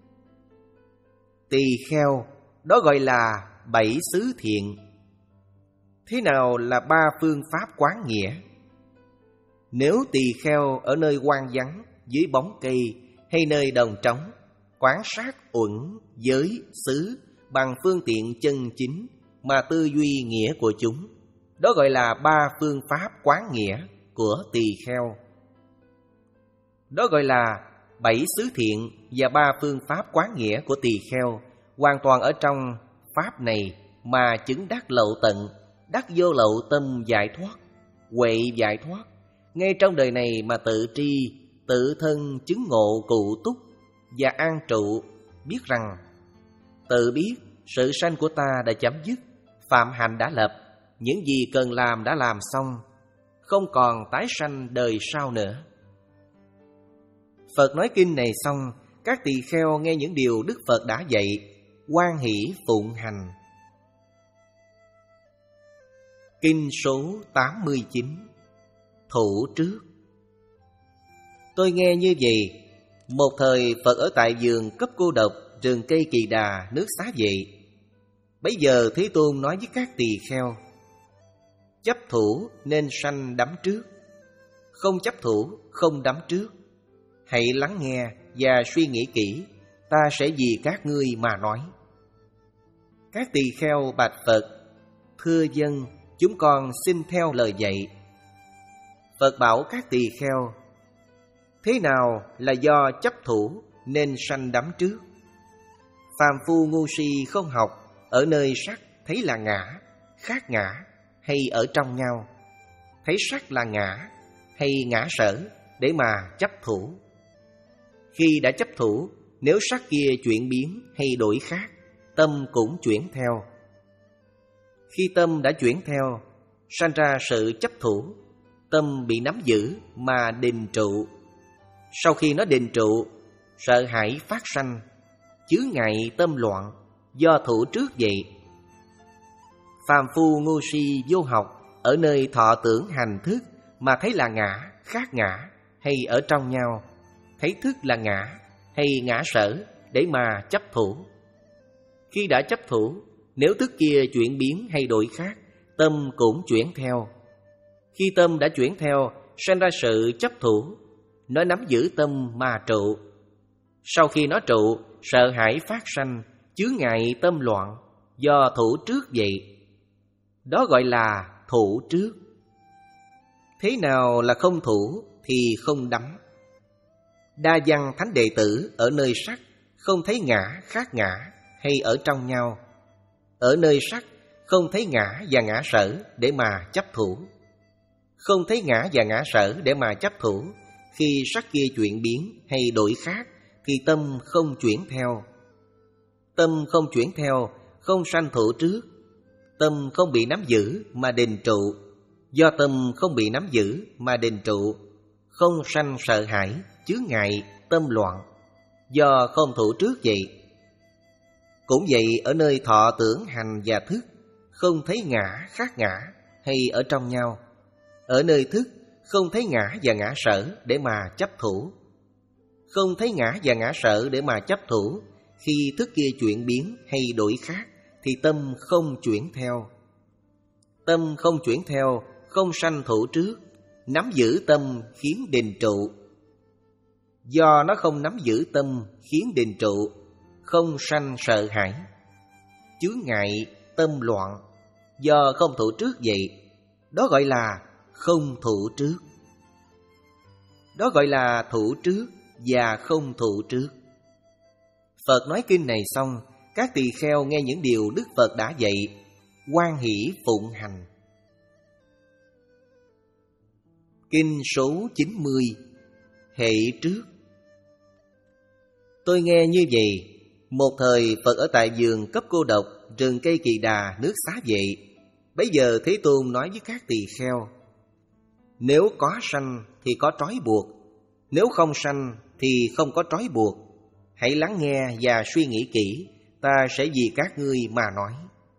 Tỳ kheo, đó gọi là bảy xứ thiện. Thế nào là ba phương pháp quán nghĩa? Nếu tỳ kheo ở nơi hoang vắng, dưới bóng cây hay nơi đồng trống, quán sát uẩn, giới, xứ bằng phương tiện chân chính mà tư duy nghĩa của chúng, đó gọi là ba phương pháp quán nghĩa của tỳ kheo. Đó gọi là bảy xứ thiện và ba phương pháp quán nghĩa của tỳ kheo, hoàn toàn ở trong pháp này mà chứng đắc lậu tận, đắc vô lậu tâm giải thoát, huệ giải thoát. Ngay trong đời này mà tự tri, tự thân chứng ngộ cụ túc và an trụ, biết rằng tự biết sự sanh của ta đã chấm dứt, phạm hạnh đã lập, những gì cần làm đã làm xong, không còn tái sanh đời sau nữa. Phật nói kinh này xong, các tỳ kheo nghe những điều Đức Phật đã dạy, hoan hỷ phụng hành. Kinh số tám mươi chín. Thủ trước. Tôi nghe như vậy. Một thời Phật ở tại vườn cấp cô độc, rừng cây Kỳ Đà, nước Xá Vệ. Bấy giờ Thế Tôn nói với các tỳ kheo: chấp thủ nên sanh đắm trước, không chấp thủ không đắm trước. Hãy lắng nghe và suy nghĩ kỹ, ta sẽ vì các ngươi mà nói. Các tỳ kheo bạch Phật: thưa dân, chúng con xin theo lời dạy. Phật bảo các tỳ kheo: thế nào là do chấp thủ nên sanh đắm trước? Phàm phu ngu si không học, ở nơi sắc thấy là ngã, khác ngã, hay ở trong nhau, thấy sắc là ngã, hay ngã sở, để mà chấp thủ. Khi đã chấp thủ, nếu sắc kia chuyển biến hay đổi khác, tâm cũng chuyển theo. Khi tâm đã chuyển theo, sanh ra sự chấp thủ, tâm bị nắm giữ mà định trụ. Sau khi nó định trụ, sợ hãi phát sanh, chướng ngại tâm loạn, do thủ trước vậy. Phàm phu ngu si vô học, ở nơi thọ tưởng hành thức mà thấy là ngã, khác ngã, hay ở trong nhau, thấy thức là ngã, hay ngã sở, để mà chấp thủ. Khi đã chấp thủ, nếu thức kia chuyển biến hay đổi khác, tâm cũng chuyển theo. Khi tâm đã chuyển theo, sanh ra sự chấp thủ, nó nắm giữ tâm mà trụ. Sau khi nó trụ, sợ hãi phát sanh, chướng ngại tâm loạn, do thủ trước vậy. Đó gọi là thủ trước. Thế nào là không thủ thì không đắm? Đa văn thánh đệ tử ở nơi sắc không thấy ngã, khác ngã, hay ở trong nhau. Ở nơi sắc không thấy ngã và ngã sở để mà chấp thủ. Không thấy ngã và ngã sở để mà chấp thủ. Khi sắc kia chuyển biến hay đổi khác, thì tâm không chuyển theo. Tâm không chuyển theo, không sanh thủ trước. Tâm không bị nắm giữ mà định trụ. Do tâm không bị nắm giữ mà định trụ, không sanh sợ hãi, chướng ngại, tâm loạn, do không thủ trước vậy. Cũng vậy, ở nơi thọ tưởng hành và thức, không thấy ngã khác ngã hay ở trong nhau. Ở nơi thức không thấy ngã và ngã sở để mà chấp thủ. Không thấy ngã và ngã sở để mà chấp thủ. Khi thức kia chuyển biến hay đổi khác thì tâm không chuyển theo. Tâm không chuyển theo, không sanh thủ trước. Nắm giữ tâm khiến định trụ. Do nó không nắm giữ tâm khiến định trụ, không sanh sợ hãi. Chướng ngại tâm loạn, do không thủ trước vậy. Đó gọi là không thủ trước. Đó gọi là thủ trước và không thủ trước. Phật nói kinh này xong, các tỳ kheo nghe những điều Đức Phật đã dạy, hoan hỷ phụng hành. Kinh số chín mươi. Hệ trước. Tôi nghe như vậy. Một thời Phật ở tại vườn Cấp Cô Độc, rừng cây Kỳ Đà, nước Xá Vệ. Bấy giờ Thế Tôn nói với các tỳ kheo: nếu có sanh thì có trói buộc, nếu không sanh thì không có trói buộc. Hãy lắng nghe và suy nghĩ kỹ, ta sẽ vì các ngươi mà nói.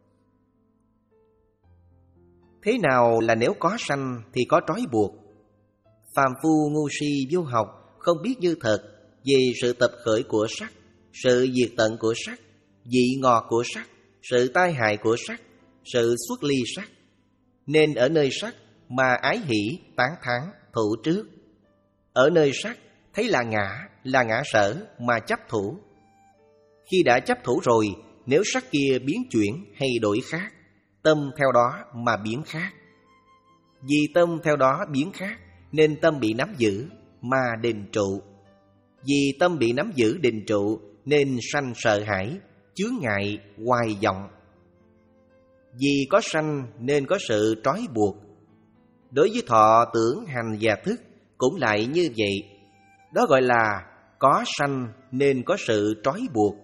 Thế nào là nếu có sanh thì có trói buộc? Phàm phu ngu si vô học, không biết như thật về sự tập khởi của sắc, sự diệt tận của sắc, vị ngọt của sắc, sự tai hại của sắc, sự xuất ly sắc. Nên ở nơi sắc mà ái hỷ, tán thán, thủ trước. Ở nơi sắc thấy là ngã, là ngã sở mà chấp thủ. Khi đã chấp thủ rồi, nếu sắc kia biến chuyển hay đổi khác, tâm theo đó mà biến khác. Vì tâm theo đó biến khác nên tâm bị nắm giữ mà định trụ. Vì tâm bị nắm giữ định trụ nên sanh sợ hãi, chướng ngại, hoài vọng. Vì có sanh nên có sự trói buộc. Đối với thọ, tưởng, hành và thức cũng lại như vậy. Đó gọi là có sanh nên có sự trói buộc.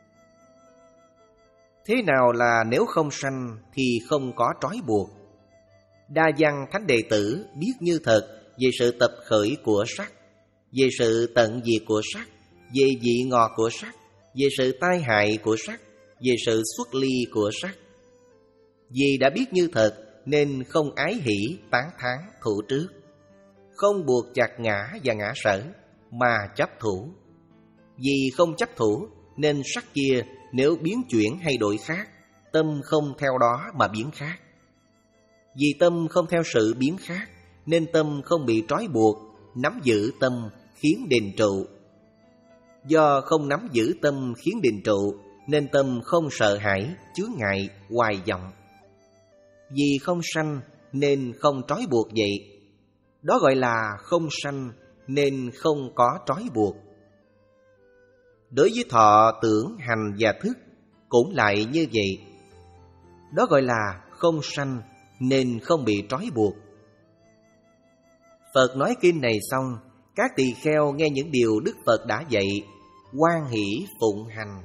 Thế nào là nếu không sanh thì không có trói buộc? Đa văn thánh đệ tử biết như thật về sự tập khởi của sắc, về sự tận diệt của sắc, về vị ngọt của sắc, về sự tai hại của sắc, về sự xuất ly của sắc. Vì đã biết như thật nên không ái hỷ, tán thán, thủ trước. Không buộc chặt ngã và ngã sở mà chấp thủ. Vì không chấp thủ nên sắc kia nếu biến chuyển hay đổi khác, tâm không theo đó mà biến khác. Vì tâm không theo sự biến khác nên tâm không bị trói buộc, nắm giữ tâm khiến định trụ. Do không nắm giữ tâm khiến định trụ nên tâm không sợ hãi, chướng ngại, hoài vọng. Vì không sanh nên không trói buộc vậy. Đó gọi là không sanh nên không có trói buộc. Đối với thọ, tưởng, hành và thức cũng lại như vậy. Đó gọi là không sanh nên không bị trói buộc. Phật nói kinh này xong, các tỳ kheo nghe những điều Đức Phật đã dạy, hoan hỷ phụng hành.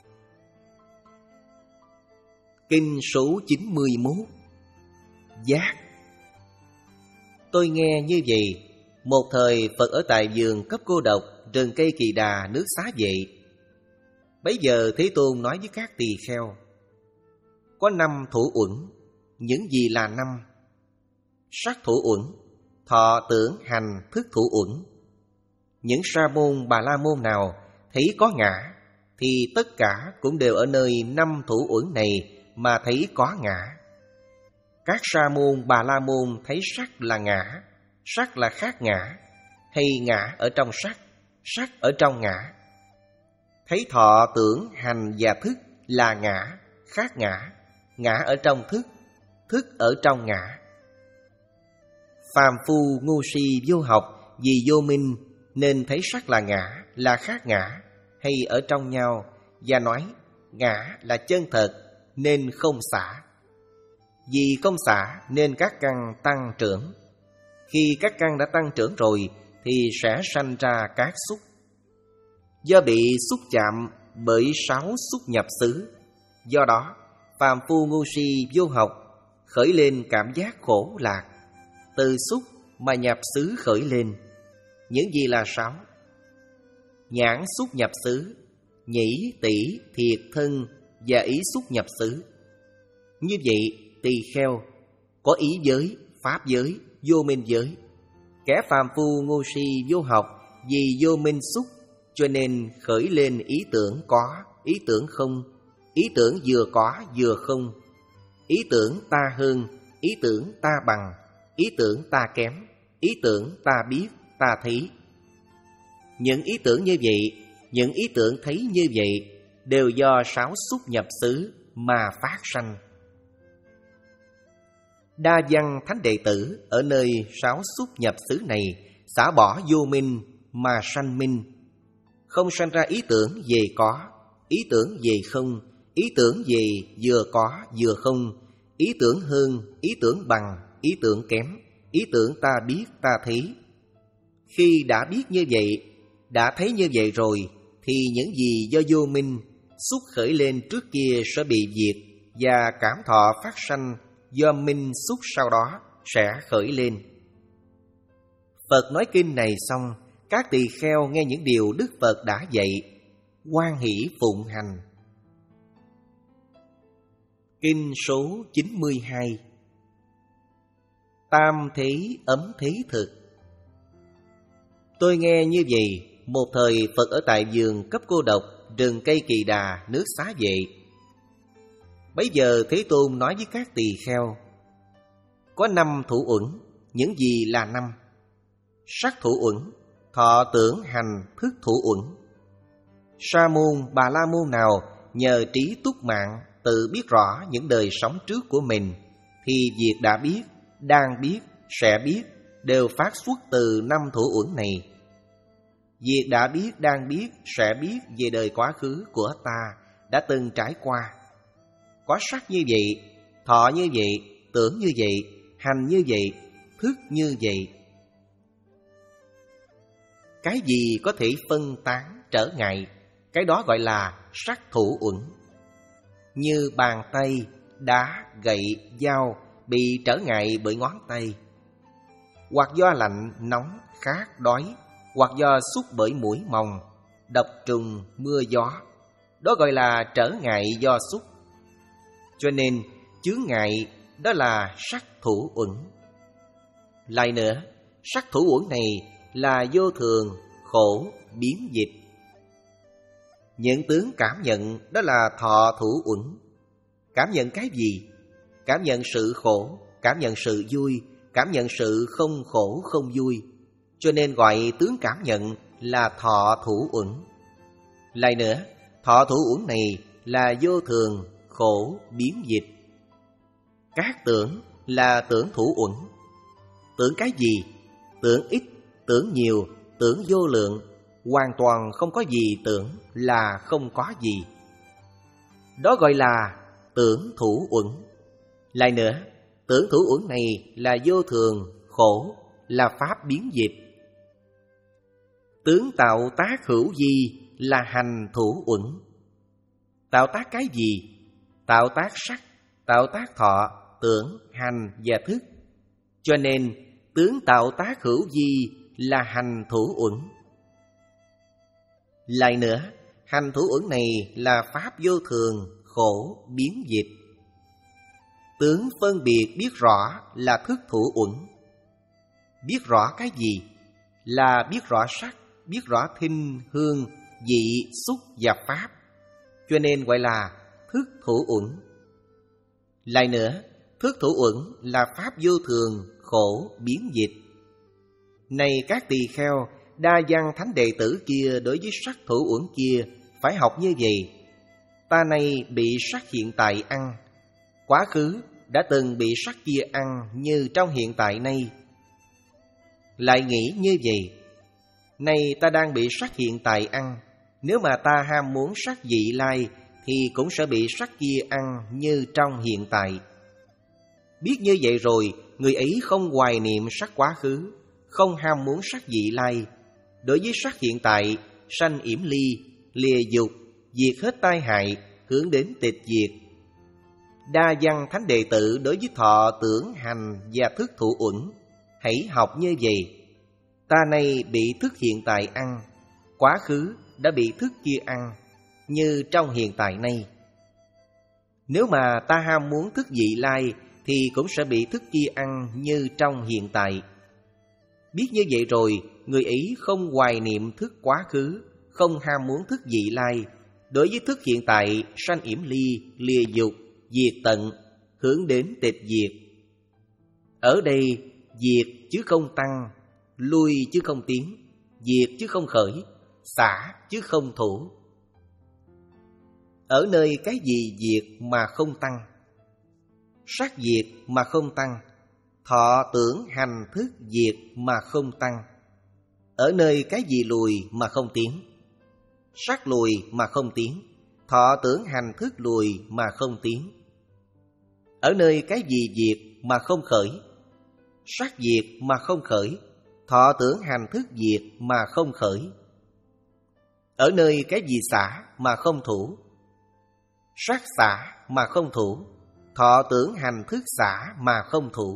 Kinh số chín mươi mốt. Giác. Tôi nghe như vậy. Một thời Phật ở tại vườn Cấp Cô Độc, rừng cây Kỳ Đà, nước Xá Vệ. Bấy giờ Thế Tôn nói với các tỳ kheo: có năm thủ uẩn. Những gì là năm? Sắc thủ uẩn, thọ, tưởng, hành, thức thủ uẩn. Những sa môn bà la môn nào thấy có ngã thì tất cả cũng đều ở nơi năm thủ uẩn này mà thấy có ngã. Các sa môn bà la môn thấy sắc là ngã, sắc là khác ngã, hay ngã ở trong sắc, sắc ở trong ngã. Thấy thọ, tưởng, hành và thức là ngã, khác ngã, ngã ở trong thức, thức ở trong ngã. Phàm phu ngu si vô học vì vô minh nên thấy sắc là ngã, là khác ngã, hay ở trong nhau, và nói ngã là chân thật nên không xả. Vì không xả nên các căn tăng trưởng. Khi các căn đã tăng trưởng rồi thì sẽ sanh ra các xúc. Do bị xúc chạm bởi sáu xúc nhập xứ, do đó phàm phu ngu si vô học khởi lên cảm giác khổ lạc. Từ xúc mà nhập xứ khởi lên. Những gì là sáu? Nhãn xúc nhập xứ, nhĩ, tỷ, thiệt, thân và ý xúc nhập xứ. Như vậy tỳ kheo có ý giới, pháp giới, vô minh giới. Kẻ phàm phu ngu si vô học, vì vô minh xúc, cho nên khởi lên ý tưởng có, ý tưởng không, ý tưởng vừa có vừa không, ý tưởng ta hơn, ý tưởng ta bằng, ý tưởng ta kém, ý tưởng ta biết, ta thấy. Những ý tưởng như vậy, những ý tưởng thấy như vậy đều do sáu xúc nhập xứ mà phát sanh. Đa văn thánh đệ tử ở nơi sáu xúc nhập xứ này xả bỏ vô minh mà sanh minh, không sanh ra ý tưởng về có, ý tưởng về không, ý tưởng về vừa có vừa không, ý tưởng hơn, ý tưởng bằng, ý tưởng kém, ý tưởng ta biết ta thấy. Khi đã biết như vậy, đã thấy như vậy rồi, thì những gì do vô minh xúc khởi lên trước kia sẽ bị diệt, và cảm thọ phát sanh do minh xúc sau đó sẽ khởi lên. Phật nói kinh này xong, các tỳ kheo nghe những điều Đức Phật đã dạy, hoan hỷ phụng hành. Kinh số chín mươi hai. Tam thế ấm thế thực. Tôi nghe như vậy, một thời Phật ở tại vườn cấp cô độc, rừng cây Kỳ Đà, nước Xá Vệ. Bấy giờ Thế Tôn nói với các tỳ kheo: có năm thủ uẩn. Những gì là năm? Sắc thủ uẩn, thọ tưởng hành thức thủ uẩn. Sa môn Bà La Môn nào nhờ trí túc mạng tự biết rõ những đời sống trước của mình, thì việc đã biết, đang biết, sẽ biết đều phát xuất từ năm thủ uẩn này. Việc đã biết, đang biết, sẽ biết về đời quá khứ của ta đã từng trải qua. Có sắc như vậy, thọ như vậy, tưởng như vậy, hành như vậy, thức như vậy. Cái gì có thể phân tán, trở ngại, cái đó gọi là sắc thủ uẩn. Như bàn tay, đá, gậy, dao bị trở ngại bởi ngón tay, hoặc do lạnh, nóng, khát, đói, hoặc do xúc bởi muỗi mòng, độc trùng, mưa gió. Đó gọi là trở ngại do xúc. Cho nên chướng ngại đó là sắc thủ uẩn. Lại nữa, sắc thủ uẩn này là vô thường, khổ, biến dịch. Những tướng cảm nhận đó là thọ thủ uẩn. Cảm nhận cái gì? Cảm nhận sự khổ, cảm nhận sự vui, cảm nhận sự không khổ không vui. Cho nên gọi tướng cảm nhận là thọ thủ uẩn. Lại nữa, thọ thủ uẩn này là vô thường, khổ, biến dịch. Các tưởng là tưởng thủ uẩn. Tưởng cái gì? Tưởng ít, tưởng nhiều, tưởng vô lượng. Hoàn toàn không có gì tưởng là không có gì. Đó gọi là tưởng thủ uẩn. Lại nữa, tưởng thủ uẩn này là vô thường, khổ, là pháp biến dịch. Tướng tạo tác hữu vi là hành thủ uẩn. Tạo tác cái gì? Tạo tác sắc, tạo tác thọ, tưởng, hành và thức. Cho nên tướng tạo tác hữu vi là hành thủ uẩn. Lại nữa, hành thủ uẩn này là pháp vô thường, khổ, biến dịch. Tướng phân biệt biết rõ là thức thủ uẩn. Biết rõ cái gì? Là biết rõ sắc, biết rõ thinh, hương, vị, xúc và pháp. Cho nên gọi là thức thủ uẩn. Lại nữa, thức thủ uẩn là pháp vô thường, khổ, biến dịch. Này các tỳ kheo, đa văn thánh đệ tử kia đối với sắc thủ uẩn kia phải học như vậy. Ta này bị sắc hiện tại ăn, quá khứ đã từng bị sắc kia ăn như trong hiện tại nay. Lại nghĩ như vậy, nay ta đang bị sắc hiện tại ăn, nếu mà ta ham muốn sắc vị lai thì cũng sẽ bị sắc kia ăn như trong hiện tại. Biết như vậy rồi, người ấy không hoài niệm sắc quá khứ, không ham muốn sắc vị lai. Đối với sắc hiện tại, sanh yểm ly, lìa dục, diệt hết tai hại, hướng đến tịch diệt. Đa văn thánh đệ tử đối với thọ, tưởng, hành và thức thủ uẩn, hãy học như vậy. Ta này bị thức hiện tại ăn, quá khứ đã bị thức kia ăn, như trong hiện tại nay. Nếu mà ta ham muốn thức vị lai thì cũng sẽ bị thức kia ăn như trong hiện tại. Biết như vậy rồi, người ấy không hoài niệm thức quá khứ, không ham muốn thức vị lai. Đối với thức hiện tại, sanh yểm ly, lìa dục, diệt tận, hướng đến tịch diệt. Ở đây, diệt chứ không tăng, lui chứ không tiến, diệt chứ không khởi, xả chứ không thủ. Ở nơi cái gì diệt mà không tăng? Sắc diệt mà không tăng, thọ tưởng hành thức diệt mà không tăng. Ở nơi cái gì lùi mà không tiến? Sắc lùi mà không tiến, thọ tưởng hành thức lùi mà không tiến. Ở nơi cái gì diệt mà không khởi? Sắc diệt mà không khởi, thọ tưởng hành thức diệt mà không khởi. Ở nơi cái gì xả mà không thủ? Sắc xả mà không thủ, thọ tưởng hành thức xả mà không thủ.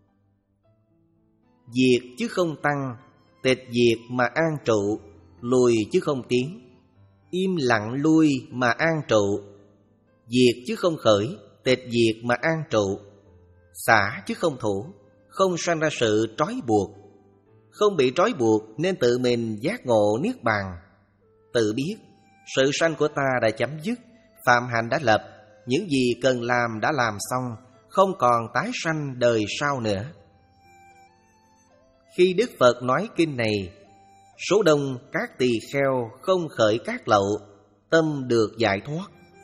Diệt chứ không tăng, tịch diệt mà an trụ, lùi chứ không tiến. Im lặng lui mà an trụ, diệt chứ không khởi, tịch diệt mà an trụ. Xả chứ không thủ, không sanh ra sự trói buộc. Không bị trói buộc nên tự mình giác ngộ niết bàn. Tự biết sự sanh của ta đã chấm dứt, phạm hạnh đã lập, những gì cần làm đã làm xong, không còn tái sanh đời sau nữa. Khi Đức Phật nói kinh này, số đông các tỳ kheo không khởi các lậu, tâm được giải thoát.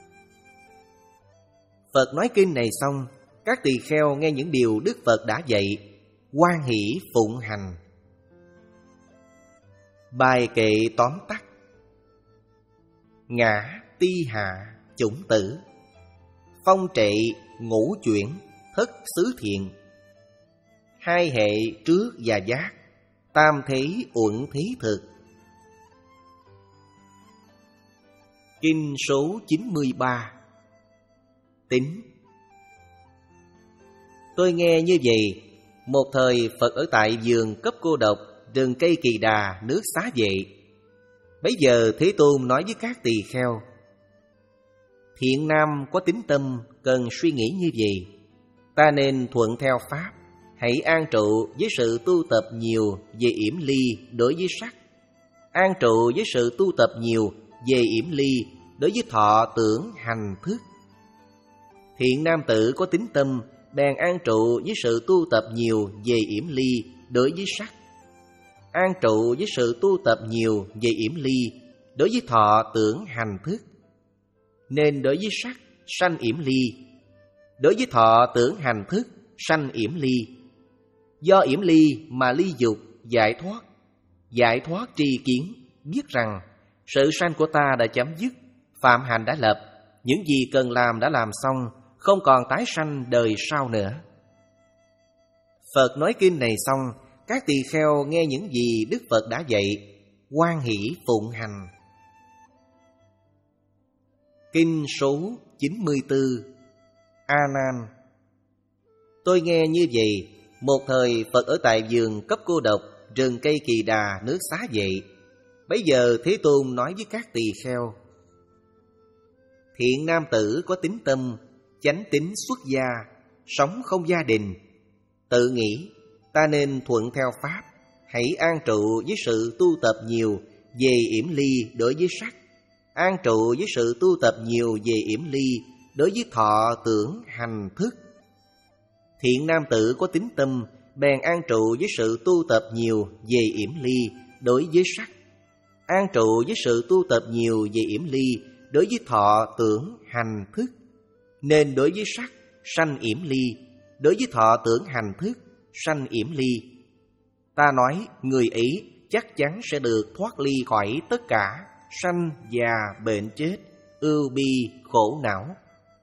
Phật nói kinh này xong, các tỳ kheo nghe những điều Đức Phật đã dạy, hoan hỷ phụng hành. Bài kệ tóm tắt: ngã ti hạ chủng tử, phong trệ ngũ chuyển thất xứ thiện. Hai hệ trước và giác, tam thế uẩn thí thực. Kinh số chín mươi ba. Tính. Tôi nghe như vậy, một thời Phật ở tại vườn cấp cô độc, rừng cây Kỳ Đà, nước Xá Vệ. Bấy giờ Thế Tôn nói với các tỳ kheo: thiện nam có tín tâm cần suy nghĩ như vậy. Ta nên thuận theo Pháp, hãy an trụ với sự tu tập nhiều về yểm ly đối với sắc, an trụ với sự tu tập nhiều về yểm ly đối với thọ tưởng hành thức. Thiện nam tử có tín tâm bèn an trụ với sự tu tập nhiều về yểm ly đối với sắc, an trụ với sự tu tập nhiều về yểm ly đối với thọ tưởng hành thức. Nên đối với sắc sanh yểm ly, đối với thọ tưởng hành thức sanh yểm ly. Do yểm ly mà ly dục giải thoát, giải thoát tri kiến, biết rằng sự sanh của ta đã chấm dứt, phạm hạnh đã lập, những gì cần làm đã làm xong, không còn tái sanh đời sau nữa. Phật nói kinh này xong, các tỳ kheo nghe những gì Đức Phật đã dạy, hoan hỷ phụng hành. Kinh số chín mươi tư. A Nan. Tôi nghe như vậy, một thời Phật ở tại vườn cấp cô độc, rừng cây Kỳ Đà, nước Xá Vệ. Bấy giờ Thế Tôn nói với các tỳ kheo: thiện nam tử có tín tâm, chánh tín xuất gia, sống không gia đình. Tự nghĩ ta nên thuận theo Pháp, hãy an trụ với sự tu tập nhiều về yểm ly đối với sắc, an trụ với sự tu tập nhiều về yểm ly đối với thọ tưởng hành thức. Thiện nam tử có tín tâm bèn an trụ với sự tu tập nhiều về yểm ly đối với sắc, an trụ với sự tu tập nhiều về yểm ly đối với thọ tưởng hành thức. Nên đối với sắc sanh yểm ly, đối với thọ tưởng hành thức sanh yểm ly. Ta nói người ấy chắc chắn sẽ được thoát ly khỏi tất cả sanh già bệnh chết, ưu bi khổ não.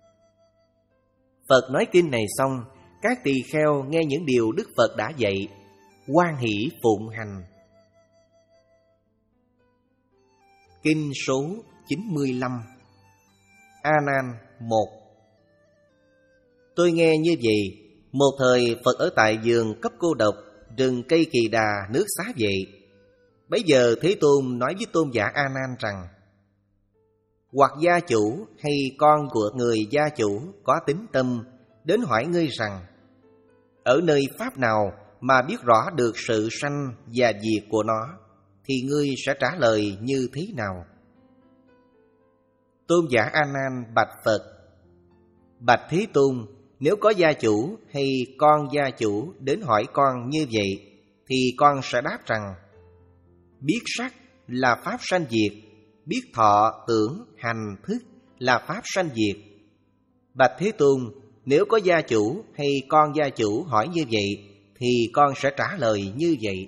Phật nói kinh này xong, các tỳ kheo nghe những điều Đức Phật đã dạy, hoan hỷ phụng hành. Kinh số chín mươi lăm. A Nan một. Tôi nghe như vậy, một thời Phật ở tại vườn cấp cô độc, rừng cây Kỳ Đà, nước Xá Vệ. Bấy giờ Thế Tôn nói với tôn giả A Nan rằng: hoặc gia chủ hay con của người gia chủ có tín tâm đến hỏi ngươi rằng: ở nơi pháp nào mà biết rõ được sự sanh và diệt của nó, thì ngươi sẽ trả lời như thế nào? Tôn giả A Nan bạch Phật: bạch Thế Tôn, nếu có gia chủ hay con gia chủ đến hỏi con như vậy, thì con sẽ đáp rằng: biết sắc là pháp sanh diệt, biết thọ tưởng hành thức là pháp sanh diệt. Bạch Thế Tôn, nếu có gia chủ hay con gia chủ hỏi như vậy, thì con sẽ trả lời như vậy.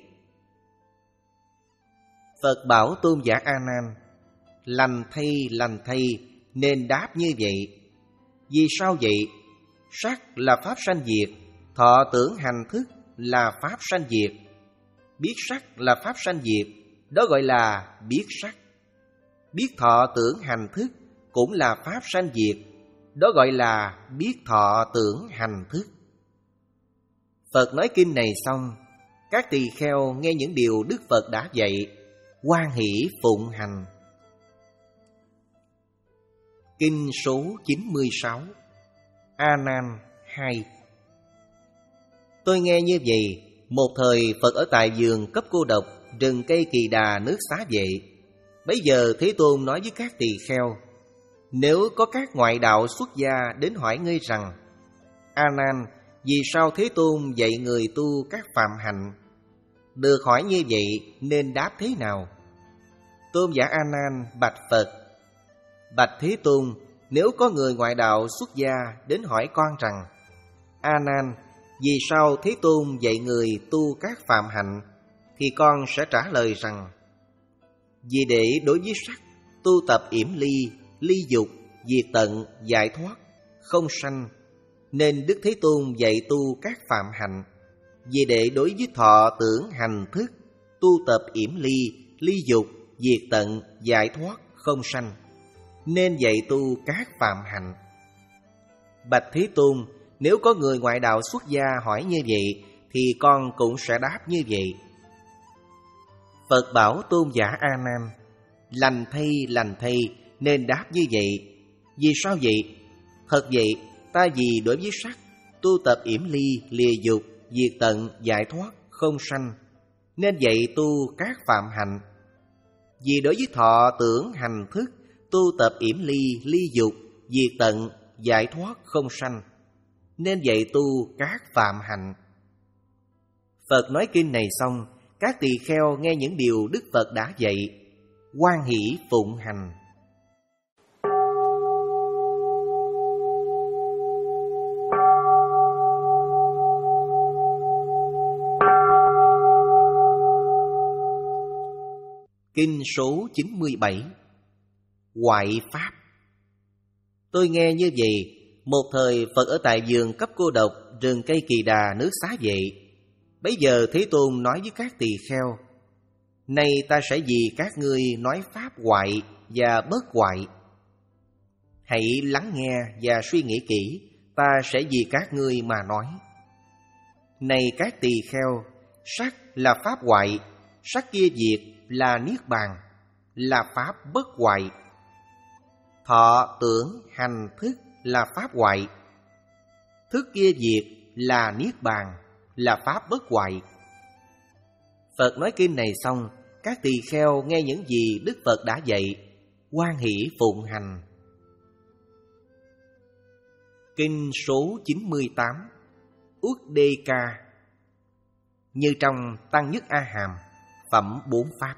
Phật bảo Tôn giả A Nan: lành thay, lành thay, nên đáp như vậy. Vì sao vậy? Sắc là pháp sanh diệt, thọ tưởng hành thức là pháp sanh diệt. Biết sắc là pháp sanh diệt, đó gọi là biết sắc. Biết thọ tưởng hành thức cũng là pháp sanh diệt, đó gọi là biết thọ tưởng hành thức. Phật nói kinh này xong, các tỳ kheo nghe những điều Đức Phật đã dạy, hoan hỷ phụng hành. Kinh số chín mươi sáu. A Nan hai. Tôi nghe như vậy, một thời Phật ở tại vườn cấp cô độc, rừng cây Kỳ Đà nước Xá Vệ. Bấy giờ Thế Tôn nói với các tỳ kheo: nếu có các ngoại đạo xuất gia đến hỏi ngươi rằng: A Nan, vì sao Thế Tôn dạy người tu các phạm hạnh? Được hỏi như vậy nên đáp thế nào? Tôn giả A Nan bạch Phật: bạch Thế Tôn, nếu có người ngoại đạo xuất gia đến hỏi con rằng: A Nan, vì sao Thế Tôn dạy người tu các phạm hạnh? Thì con sẽ trả lời rằng: vì để đối với sắc tu tập yểm ly, ly dục, diệt tận, giải thoát, không sanh, nên Đức Thế Tôn dạy tu các phạm hạnh. Vì để đối với thọ tưởng hành thức tu tập yểm ly, ly dục, diệt tận, giải thoát, không sanh, nên dạy tu các phạm hạnh. Bạch Thế Tôn, nếu có người ngoại đạo xuất gia hỏi như vậy, thì con cũng sẽ đáp như vậy. Phật bảo Tôn giả A Nan: lành thay, lành thay, nên đáp như vậy. Vì sao vậy? Thật vậy, ta vì đối với sắc tu tập yểm ly, lìa dục, diệt tận, giải thoát, không sanh, nên dạy tu các phạm hạnh. Vì đối với thọ tưởng hành thức tu tập yểm ly, ly dục, diệt tận, giải thoát, không sanh, nên dạy tu các phạm hạnh. Phật nói kinh này xong, các tỳ kheo nghe những điều Đức Phật đã dạy, hoan hỷ phụng hành. Kinh số chín mươi bảy. Hoại pháp. Tôi nghe như vậy, một thời Phật ở tại vườn cấp cô độc, rừng cây Kỳ Đà nước Xá Vệ. Bấy giờ Thế Tôn nói với các tỳ kheo: nay ta sẽ vì các ngươi nói pháp hoại và bất hoại. Hãy lắng nghe và suy nghĩ kỹ, ta sẽ vì các ngươi mà nói. Này các tỳ kheo, sắc là pháp hoại, sắc kia diệt là niết bàn, là pháp bất hoại. Thọ tưởng hành thức là pháp hoại, thức kia diệt là niết bàn, là pháp bất hoại. Phật nói kinh này xong, các tỳ kheo nghe những gì Đức Phật đã dạy, hoan hỷ phụng hành. Kinh số chín mươi tám. Uddeka. Như trong Tăng Nhất A Hàm, phẩm bốn pháp.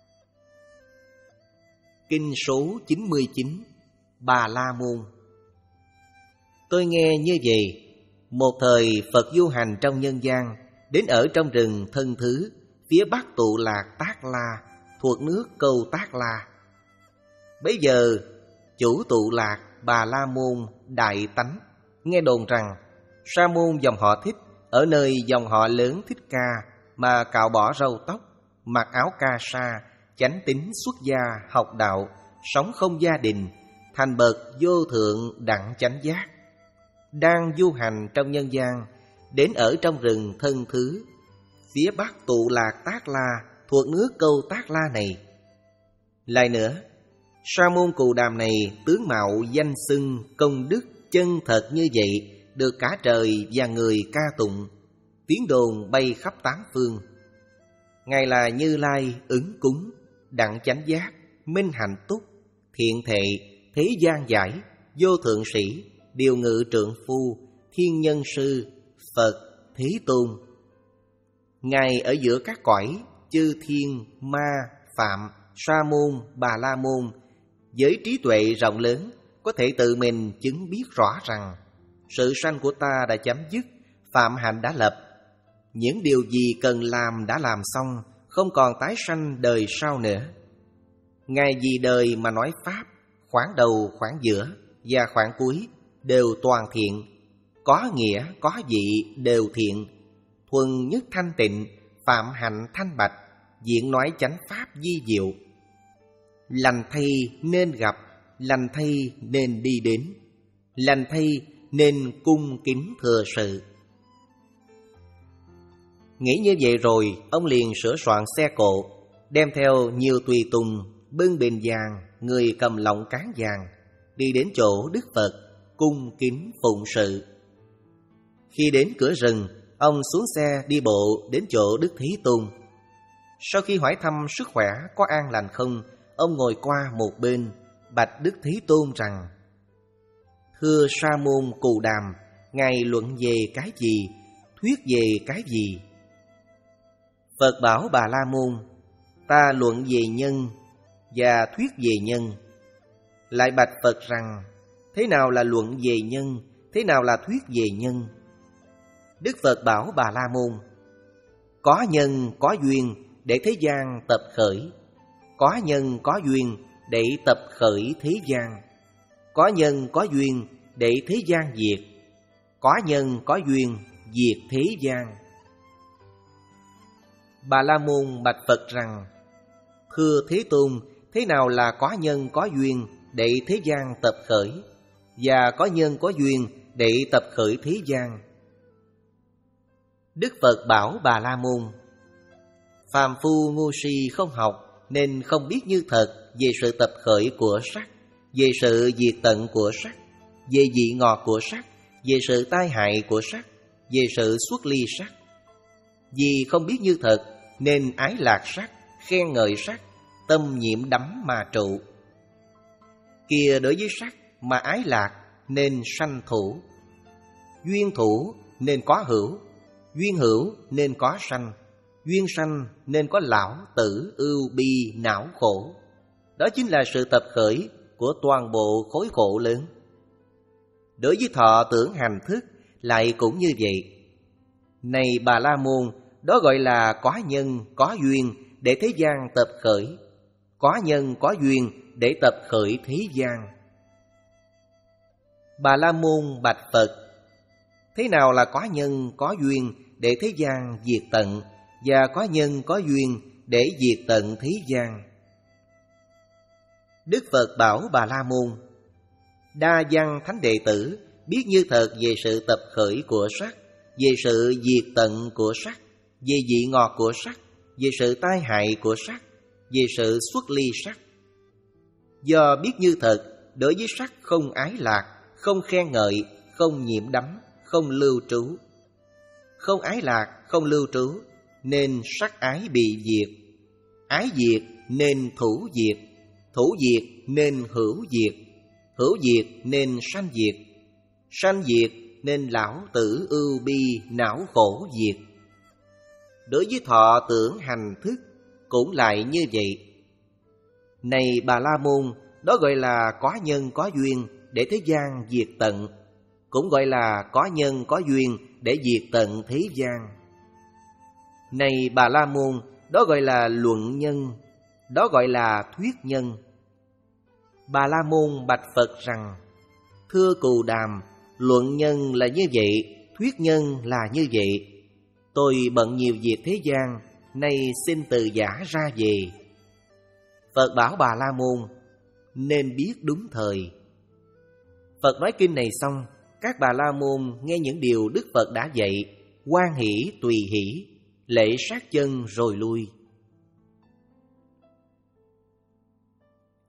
Kinh số chín mươi chín. Bà La Môn. Tôi nghe như vậy, một thời Phật du hành trong nhân gian, đến ở trong rừng Thân Thứ, phía bắc Tụ Lạc Tác La, thuộc nước Câu Tác La. Bấy giờ chủ Tụ Lạc Bà La Môn Đại Tánh nghe đồn rằng sa môn dòng họ Thích ở nơi dòng họ lớn Thích Ca mà cạo bỏ râu tóc, mặc áo ca sa, chánh tín xuất gia học đạo, sống không gia đình, thành bậc vô thượng đẳng chánh giác, đang du hành trong nhân gian, đến ở trong rừng Thân Thứ, phía bắc Tụ Lạc Tác La, thuộc nước Câu Tác La này. Lại nữa, Sa môn Cù Đàm này tướng mạo danh xưng công đức chân thật như vậy, được cả trời và người ca tụng, tiếng đồn bay khắp tám phương. Ngài là Như Lai ứng cúng, đặng chánh giác, minh hạnh túc, thiện thệ, thế gian giải, vô thượng sĩ, điều ngự trượng phu, thiên nhân sư, Phật, Thế Tôn. Ngài ở giữa các cõi chư thiên, ma, phạm, sa môn, bà la môn, với trí tuệ rộng lớn, có thể tự mình chứng biết rõ rằng sự sanh của ta đã chấm dứt, phạm hạnh đã lập, những điều gì cần làm đã làm xong, không còn tái sanh đời sau nữa. Ngài vì đời mà nói pháp, khoảng đầu, khoảng giữa và khoảng cuối đều toàn thiện, có nghĩa, có vị đều thiện, thuần nhất thanh tịnh, phạm hạnh thanh bạch, diện nói chánh pháp di diệu. Lành thay nên gặp, lành thay nên đi đến, lành thay nên cung kính thừa sự. Nghĩ như vậy rồi, ông liền sửa soạn xe cộ, đem theo nhiều tùy tùng, bưng bình vàng, người cầm lọng cán vàng, đi đến chỗ Đức Phật, cung kính phụng sự. Khi đến cửa rừng, ông xuống xe đi bộ đến chỗ Đức Thế Tôn. Sau khi hỏi thăm sức khỏe có an lành không, ông ngồi qua một bên, bạch Đức Thế Tôn rằng: Thưa Sa môn Cù Đàm, Ngài luận về cái gì, thuyết về cái gì? Phật bảo Bà La Môn: Ta luận về nhân và thuyết về nhân. Lại bạch Phật rằng: Thế nào là luận về nhân, thế nào là thuyết về nhân? Đức Phật bảo Bà La Môn: Có nhân có duyên để thế gian tập khởi, có nhân có duyên để tập khởi thế gian, có nhân có duyên để thế gian diệt, có nhân có duyên diệt thế gian. Bà La Môn bạch Phật rằng: Thưa Thế Tôn, thế nào là có nhân có duyên để thế gian tập khởi, và có nhân có duyên để tập khởi thế gian? Đức Phật bảo Bà La Môn: Phàm phu ngu si không học, nên không biết như thật về sự tập khởi của sắc, về sự diệt tận của sắc, về vị ngọt của sắc, về sự tai hại của sắc, về sự xuất ly sắc. Vì không biết như thật, nên ái lạc sắc, khen ngợi sắc, tâm nhiễm đắm mà trụ. Kia đối với sắc mà ái lạc, nên sanh thủ. Duyên thủ nên có hữu, duyên hữu nên có sanh, duyên sanh nên có lão tử ưu bi não khổ. Đó chính là sự tập khởi của toàn bộ khối khổ lớn. Đối với thọ tưởng hành thức lại cũng như vậy. Này Bà La Môn, đó gọi là có nhân có duyên để thế gian tập khởi, có nhân có duyên để tập khởi thế gian. Bà La Môn bạch Phật: Thế nào là có nhân có duyên để thế gian diệt tận, và có nhân có duyên để diệt tận thế gian? Đức Phật bảo Bà La Môn: Đa văn thánh đệ tử biết như thật về sự tập khởi của sắc, về sự diệt tận của sắc, về vị ngọt của sắc, về sự tai hại của sắc, về sự xuất ly sắc. Do biết như thật, đối với sắc không ái lạc, không khen ngợi, không nhiễm đắm, không lưu trú. Không ái lạc, không lưu trú, nên sắc ái bị diệt. Ái diệt nên thủ diệt, thủ diệt nên hữu diệt, hữu diệt nên sanh diệt, sanh diệt nên lão tử ưu bi não khổ diệt. Đối với thọ tưởng hành thức cũng lại như vậy. Này Bà La Môn, đó gọi là có nhân có duyên để thế gian diệt tận, cũng gọi là có nhân có duyên để diệt tận thế gian. Này Bà La Môn, đó gọi là luận nhân, đó gọi là thuyết nhân. Bà La Môn bạch Phật rằng: Thưa Cù Đàm, luận nhân là như vậy, thuyết nhân là như vậy. Tôi bận nhiều việc thế gian, nay xin từ giả ra về. Phật bảo Bà La Môn: Nên biết đúng thời. Phật nói kinh này xong, các Bà La Môn nghe những điều Đức Phật đã dạy, hoan hỷ tùy hỷ, lễ sát chân rồi lui.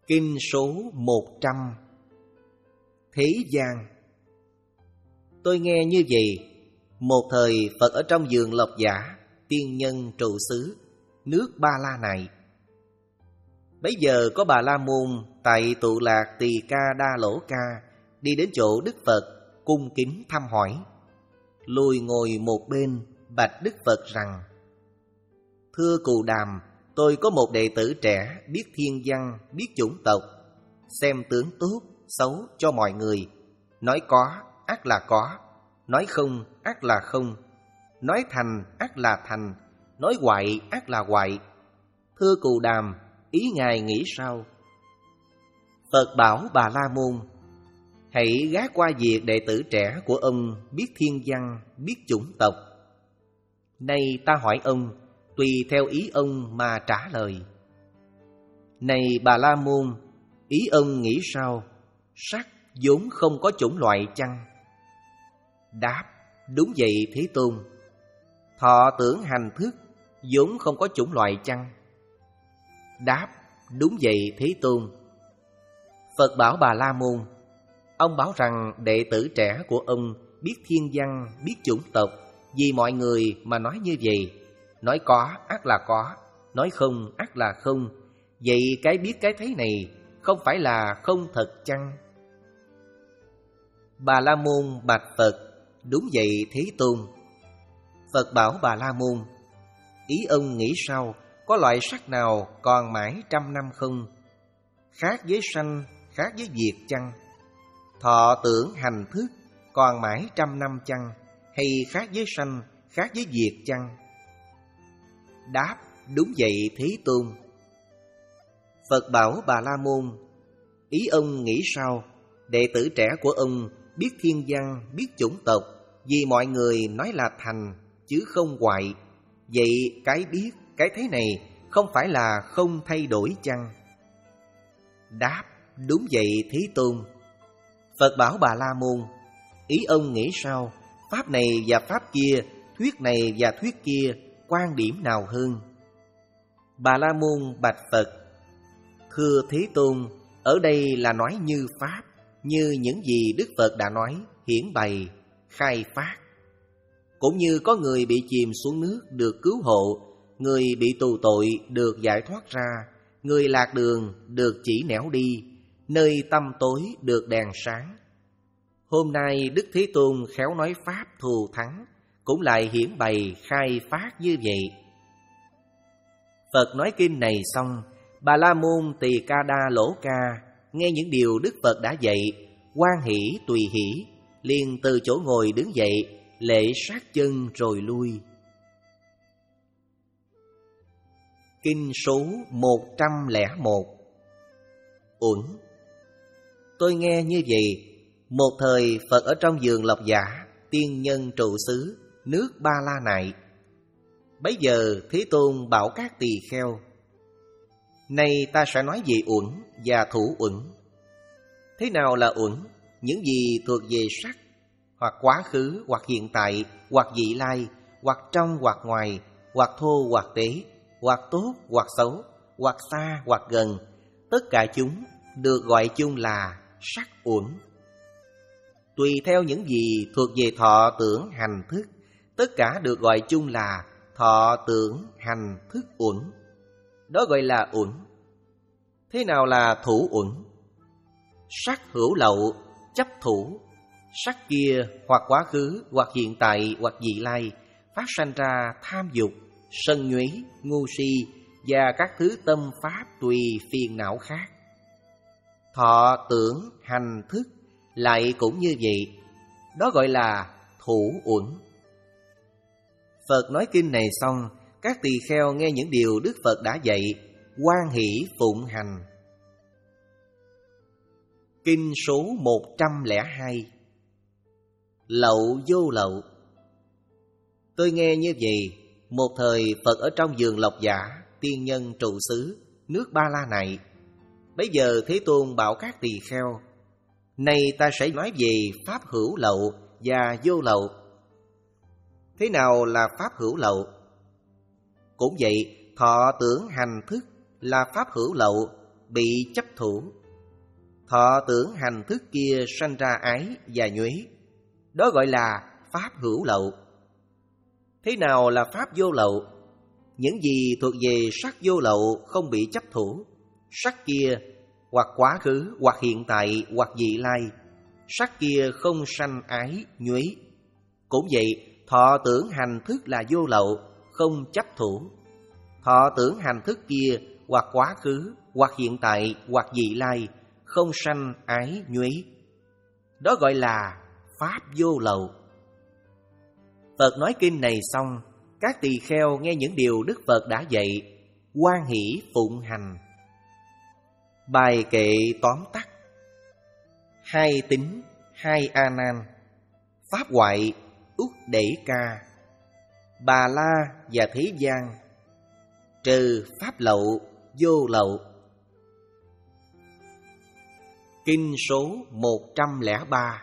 Kinh số một trăm. Thế gian. Tôi nghe như vậy. Một thời Phật ở trong vườn Lộc Giả, tiên nhân trụ xứ, nước Ba La này. Bấy giờ có Bà La Môn tại tụ lạc Tỳ Ca Đa Lỗ Ca đi đến chỗ Đức Phật, cung kính thăm hỏi. Lùi ngồi một bên, bạch Đức Phật rằng: Thưa Cù Đàm, tôi có một đệ tử trẻ biết thiên văn, biết chủng tộc, xem tướng tốt, xấu cho mọi người. Nói có, ắt là có. Nói không, ắt là không. Nói thành, ắt là thành. Nói hoại, ắt là hoại. Thưa Cù Đàm, ý Ngài nghĩ sao? Phật bảo Bà La Môn: Hãy gác qua việc đệ tử trẻ của ông biết thiên văn, biết chủng tộc. Nay ta hỏi ông, tùy theo ý ông mà trả lời. Này Bà La Môn, ý ông nghĩ sao? Sắc vốn không có chủng loại chăng? Đáp: Đúng vậy Thế Tôn. Thọ tưởng hành thức vốn không có chủng loại chăng? Đáp: Đúng vậy Thế Tôn. Phật bảo Bà La Môn: Ông bảo rằng đệ tử trẻ của ông biết thiên văn, biết chủng tộc, vì mọi người mà nói như vậy. Nói có, ắt là có. Nói không, ắt là không. Vậy cái biết cái thấy này không phải là không thật chăng? Bà La Môn bạch Phật: Đúng vậy Thế Tôn. Phật bảo Bà La Môn: Ý ông nghĩ sao? Có loại sắc nào còn mãi trăm năm không? Khác với sanh, khác với diệt chăng? Thọ tưởng hành thức còn mãi trăm năm chăng? Hay khác với sanh, khác với diệt chăng? Đáp: Đúng vậy Thế Tôn. Phật bảo Bà La Môn: Ý ông nghĩ sao? Đệ tử trẻ của ông biết thiên văn, biết chủng tộc, vì mọi người nói là thành, chứ không hoại. Vậy cái biết, cái thấy này không phải là không thay đổi chăng? Đáp: Đúng vậy Thế Tôn. Phật bảo Bà La Môn: Ý ông nghĩ sao? Pháp này và pháp kia, thuyết này và thuyết kia, quan điểm nào hơn? Bà La Môn bạch Phật: Thưa Thế Tôn, ở đây là nói như pháp, như những gì Đức Phật đã nói, hiển bày, khai phát. Cũng như có người bị chìm xuống nước được cứu hộ, người bị tù tội được giải thoát ra, người lạc đường được chỉ nẻo đi, nơi tăm tối được đèn sáng. Hôm nay Đức Thế Tôn khéo nói pháp thù thắng, cũng lại hiển bày khai phát như vậy. Phật nói kinh này xong, Bà La Môn Tỳ Ca Đa Lỗ Ca nghe những điều Đức Phật đã dạy, hoan hỷ tùy hỷ, liền từ chỗ ngồi đứng dậy, lễ sát chân rồi lui. Kinh số một trăm lẻ một. Uẩn. Tôi nghe như vậy. Một thời Phật ở trong vườn Lộc Giả, tiên nhân trụ xứ, nước Ba La này. Bấy giờ Thế Tôn bảo các tỳ kheo: Nay ta sẽ nói về uẩn và thủ uẩn. Thế nào là uẩn? Những gì thuộc về sắc, hoặc quá khứ, hoặc hiện tại, hoặc vị lai, hoặc trong hoặc ngoài, hoặc thô hoặc tế, hoặc tốt hoặc xấu, hoặc xa hoặc gần, tất cả chúng được gọi chung là sắc uẩn. Tùy theo những gì thuộc về thọ tưởng hành thức, tất cả được gọi chung là thọ tưởng hành thức uẩn. Đó gọi là uẩn. Thế nào là thủ uẩn? Sắc hữu lậu, chấp thủ. Sắc kia hoặc quá khứ, hoặc hiện tại, hoặc vị lai, phát sanh ra tham dục, sân nhuế, ngu si và các thứ tâm pháp tùy phiền não khác. Thọ tưởng hành thức lại cũng như vậy. Đó gọi là thủ uẩn. Phật nói kinh này xong, các tỳ kheo nghe những điều Đức Phật đã dạy, hoan hỷ phụng hành. Kinh số một trăm lẻ hai. Lậu vô lậu. Tôi nghe như vậy. Một thời Phật ở trong vườn Lộc Giả, tiên nhân trụ xứ, nước Ba La này. Bấy giờ Thế Tôn bảo các tỳ kheo: Nay ta sẽ nói về pháp hữu lậu và vô lậu. Thế nào là pháp hữu lậu? Cũng vậy, thọ tưởng hành thức là pháp hữu lậu, bị chấp thủ. Thọ tưởng hành thức kia sanh ra ái và nhuế. Đó gọi là pháp hữu lậu. Thế nào là pháp vô lậu? Những gì thuộc về sắc vô lậu không bị chấp thủ. Sắc kia hoặc quá khứ, hoặc hiện tại, hoặc vị lai. Sắc kia không sanh ái, nhuế. Cũng vậy, thọ tưởng hành thức là vô lậu, không chấp thủ. Thọ tưởng hành thức kia hoặc quá khứ, hoặc hiện tại, hoặc vị lai, không sanh ái, nhuế. Đó gọi là pháp vô lậu. Phật nói kinh này xong, các tỳ kheo nghe những điều Đức Phật đã dạy, hoan hỷ phụng hành. Bài kệ tóm tắt: hai tính, hai A Nan, pháp ngoại, út đẩy ca, Bà La và thế gian, trừ pháp lậu, vô lậu. Kinh số một trăm lẻ ba.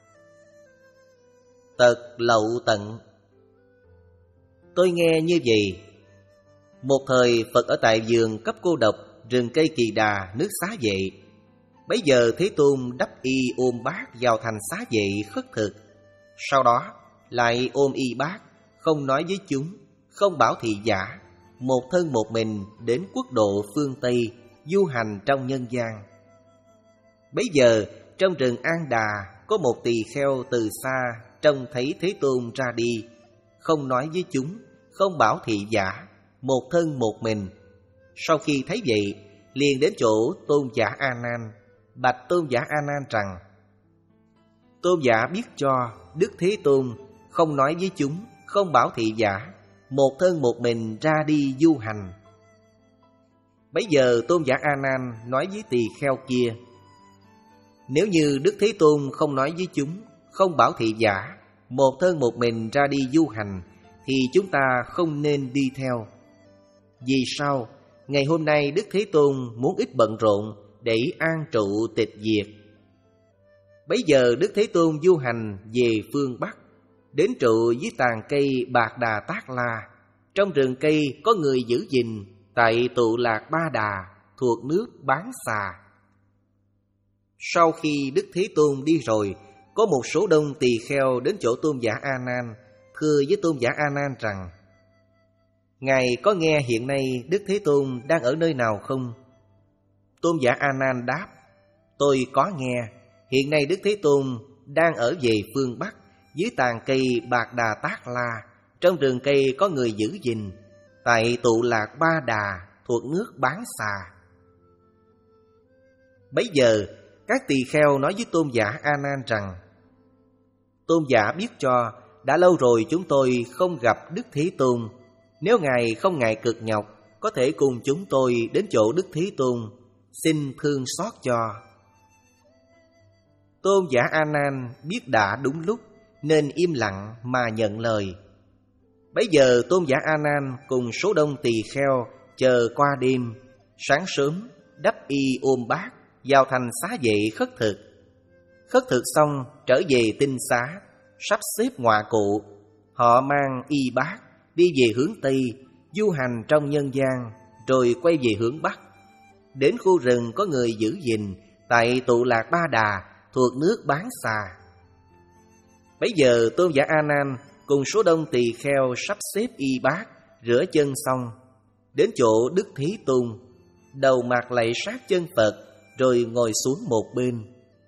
Tật lậu tận. Tôi nghe như vậy. Một thời Phật ở tại vườn cấp cô độc, rừng cây Kỳ Đà, nước Xá Vệ. Bấy giờ Thế Tôn đắp y ôm bát vào thành Xá Vệ khất thực. Sau đó lại ôm y bát, không nói với chúng, không bảo thị giả, một thân một mình đến quốc độ phương Tây, du hành trong nhân gian. Bấy giờ trong rừng An Đà có một tỳ kheo từ xa trông thấy Thế Tôn ra đi, không nói với chúng, không bảo thị giả, một thân một mình. Sau khi thấy vậy, liền đến chỗ Tôn giả A Nan, bạch Tôn giả A Nan rằng: Tôn giả biết cho Đức Thế Tôn không nói với chúng, không bảo thị giả, một thân một mình ra đi du hành. Bấy giờ Tôn giả A Nan nói với tỳ kheo kia: Nếu như Đức Thế Tôn không nói với chúng, không bảo thị giả, một thân một mình ra đi du hành, thì chúng ta không nên đi theo. Vì sao? Ngày hôm nay Đức Thế Tôn muốn ít bận rộn để an trụ tịch diệt. Bấy giờ Đức Thế Tôn du hành về phương Bắc, đến trụ dưới tàn cây Bạc Đà Tát La. Trong rừng cây có người giữ gìn, tại tụ lạc Ba Đà, thuộc nước Bán Xà. Sau khi Đức Thế Tôn đi rồi, có một số đông tỳ kheo đến chỗ Tôn giả A Nan, thưa với Tôn giả A Nan rằng: Ngài có nghe hiện nay Đức Thế Tôn đang ở nơi nào không? Tôn giả A Nan đáp: Tôi có nghe. Hiện nay Đức Thế Tôn đang ở về phương Bắc, dưới tàn cây Bạc Đà Tát La. Trong rừng cây có người giữ gìn, tại tụ lạc Ba Đà, thuộc nước Bán Xà. Bấy giờ các tỳ kheo nói với Tôn giả A Nan rằng: Tôn giả biết cho, đã lâu rồi chúng tôi không gặp Đức Thế Tôn. Nếu Ngài không ngại cực nhọc, có thể cùng chúng tôi đến chỗ Đức Thế Tôn, xin thương xót cho. Tôn giả A Nan biết đã đúng lúc, nên im lặng mà nhận lời. Bấy giờ Tôn giả A Nan cùng số đông tỳ kheo chờ qua đêm. Sáng sớm đắp y ôm bát vào thành Xá Vệ khất thực. Khất thực xong trở về tinh xá, sắp xếp ngọa cụ. Họ mang y bát đi về hướng Tây, du hành trong nhân gian, rồi quay về hướng Bắc. Đến khu rừng có người giữ gìn, tại tụ lạc Ba Đà, thuộc nước Bán Xà. Bấy giờ Tôn giả A Nan cùng số đông tỳ kheo sắp xếp y bát, rửa chân xong, đến chỗ Đức Thế Tôn, đầu mặt lạy sát chân Phật, rồi ngồi xuống một bên.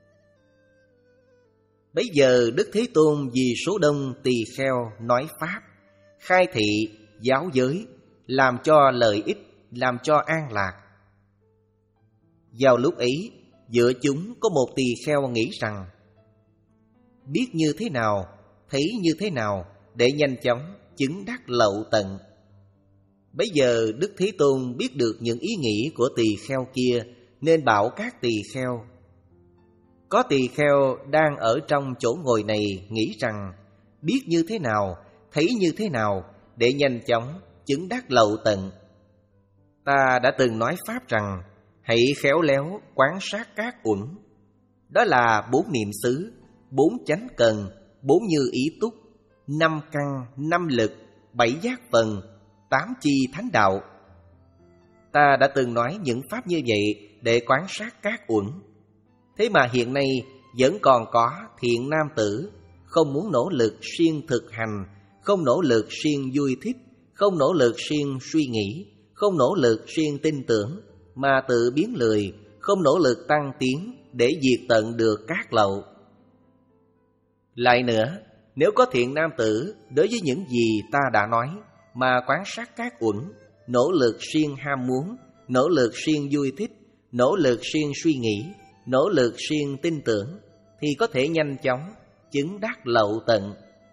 Bấy giờ Đức Thế Tôn vì số đông tỳ kheo nói pháp, khai thị, giáo giới, làm cho lợi ích, làm cho an lạc. Vào lúc ấy, giữa chúng có một tỳ kheo nghĩ rằng: biết như thế nào, thấy như thế nào để nhanh chóng chứng đắc lậu tận. Bấy giờ Đức Thế Tôn biết được những ý nghĩ của tỳ kheo kia, nên bảo các tỳ kheo. Có tỳ kheo đang ở trong chỗ ngồi này nghĩ rằng: biết như thế nào, thấy như thế nào để nhanh chóng chứng đắc lậu tận. Ta đã từng nói pháp rằng: hãy khéo léo quán sát các uẩn. Đó là bốn niệm xứ, bốn chánh cần, bốn như ý túc, năm căn, năm lực, bảy giác phần, tám chi thánh đạo. Ta đã từng nói những pháp như vậy để quan sát các uẩn. Thế mà hiện nay vẫn còn có thiện nam tử không muốn nỗ lực siêng thực hành, không nỗ lực siêng vui thích, không nỗ lực siêng suy nghĩ, không nỗ lực siêng tin tưởng, mà tự biến lười, không nỗ lực tăng tiến để diệt tận được các lậu. Lại nữa, nếu có thiện nam tử đối với những gì ta đã nói mà quan sát các uẩn, nỗ lực siêng ham muốn, nỗ lực siêng vui thích, nỗ lực siêng suy nghĩ, nỗ lực siêng tin tưởng, thì có thể nhanh chóng chứng đắc lậu tận.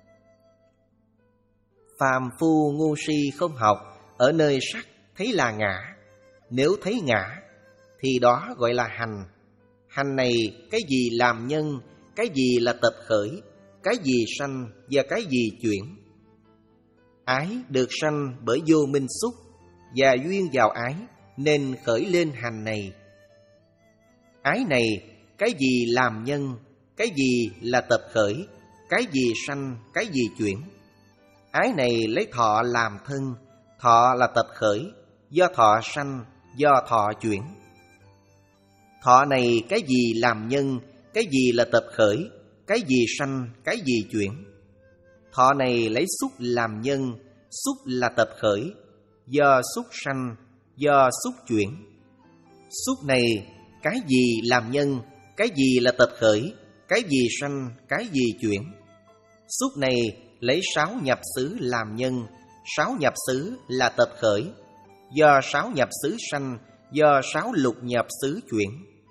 Phàm phu ngu si không học, ở nơi sắc thấy là ngã. Nếu thấy ngã thì đó gọi là hành. Hành này cái gì làm nhân, cái gì là tập khởi, cái gì sanh và cái gì chuyển. Ái được sanh bởi vô minh xúc, và duyên vào ái nên khởi lên hành này. Ái này cái gì làm nhân, cái gì là tập khởi, cái gì sanh, cái gì chuyển. Ái này lấy thọ làm thân, thọ là tập khởi, do thọ sanh, do thọ chuyển. Thọ này cái gì làm nhân, cái gì là tập khởi, cái gì sanh, cái gì chuyển. Thọ này lấy xúc làm nhân, xúc là tập khởi, do xúc sanh, do xúc chuyển. Xúc này cái gì làm nhân, cái gì là tập khởi, cái gì sanh, cái gì chuyển. Xúc này lấy sáu nhập xứ làm nhân, sáu nhập xứ là tập khởi, do sáu nhập xứ sanh, do sáu lục nhập xứ chuyển.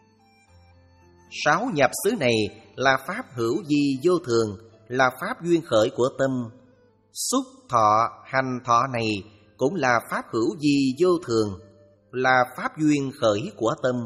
Sáu nhập xứ này là pháp hữu vi vô thường, là pháp duyên khởi của tâm. Xúc thọ hành thọ này cũng là pháp hữu vi vô thường, là pháp duyên khởi của tâm.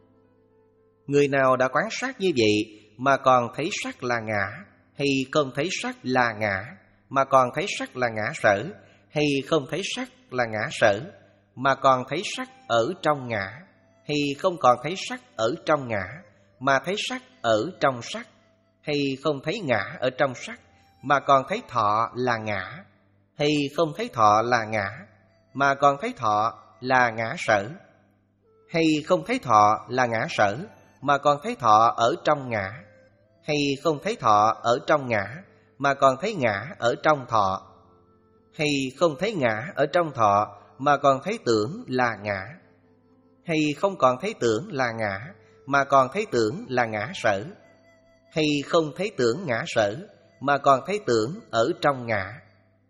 Người nào đã quán sát như vậy mà còn thấy sắc là ngã, hay không thấy sắc là ngã, mà còn thấy sắc là ngã sở, hay không thấy sắc là ngã sở, mà còn thấy sắc ở trong ngã, hay không còn thấy sắc ở trong ngã, mà thấy sắc ở trong sắc, hay không thấy ngã ở trong sắc, mà còn thấy thọ là ngã, hay không thấy thọ là ngã, mà còn thấy thọ là ngã sở, hay không thấy thọ là ngã sở, mà còn thấy thọ ở trong ngã, hay không thấy thọ ở trong ngã, mà còn thấy ngã ở trong thọ, hay không thấy ngã ở trong thọ, mà còn thấy tưởng là ngã, hay không còn thấy tưởng là ngã, mà còn thấy tưởng là ngã sở, hay không thấy tưởng ngã sở, mà còn thấy tưởng ở trong ngã,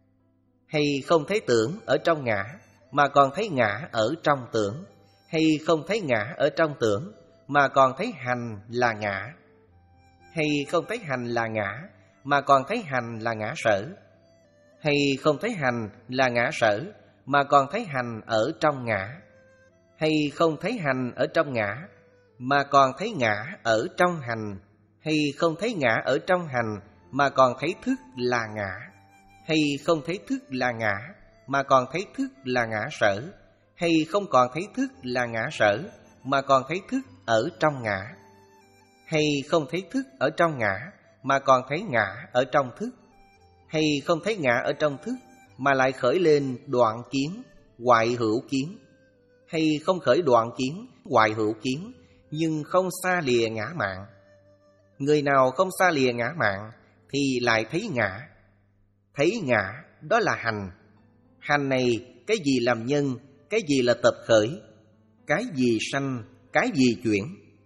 hay không thấy tưởng ở trong ngã, mà còn thấy ngã ở trong tưởng, hay không thấy ngã ở trong tưởng, mà còn thấy hành là ngã, hay không thấy hành là ngã, mà còn thấy hành là ngã sở, hay không thấy hành là ngã sở, mà còn thấy hành ở trong ngã, hay không thấy hành ở trong ngã, mà còn thấy ngã ở trong hành, hay không thấy ngã ở trong hành, mà còn thấy thức là ngã, hay không thấy thức là ngã, mà còn thấy thức là ngã sở, hay không còn thấy thức là ngã sở, mà còn thấy thức ở trong ngã, hay không thấy thức ở trong ngã, mà còn thấy ngã ở trong thức, hay không thấy ngã ở trong thức, mà lại khởi lên đoạn kiến, hoại hữu kiến, hay không khởi đoạn kiến, hoại hữu kiến, nhưng không xa lìa ngã mạn. Người nào không xa lìa ngã mạn thì lại thấy ngã. Thấy ngã đó là hành. Hành này cái gì làm nhân, cái gì là tập khởi, cái gì sanh, cái gì chuyển.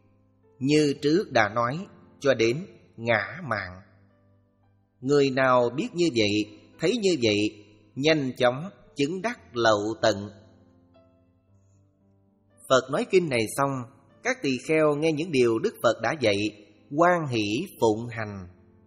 Như trước đã nói cho đến ngã mạn. Người nào biết như vậy, thấy như vậy, nhanh chóng chứng đắc lậu tận. Phật nói kinh này xong, các tỳ kheo nghe những điều Đức Phật đã dạy, hoan hỷ phụng hành.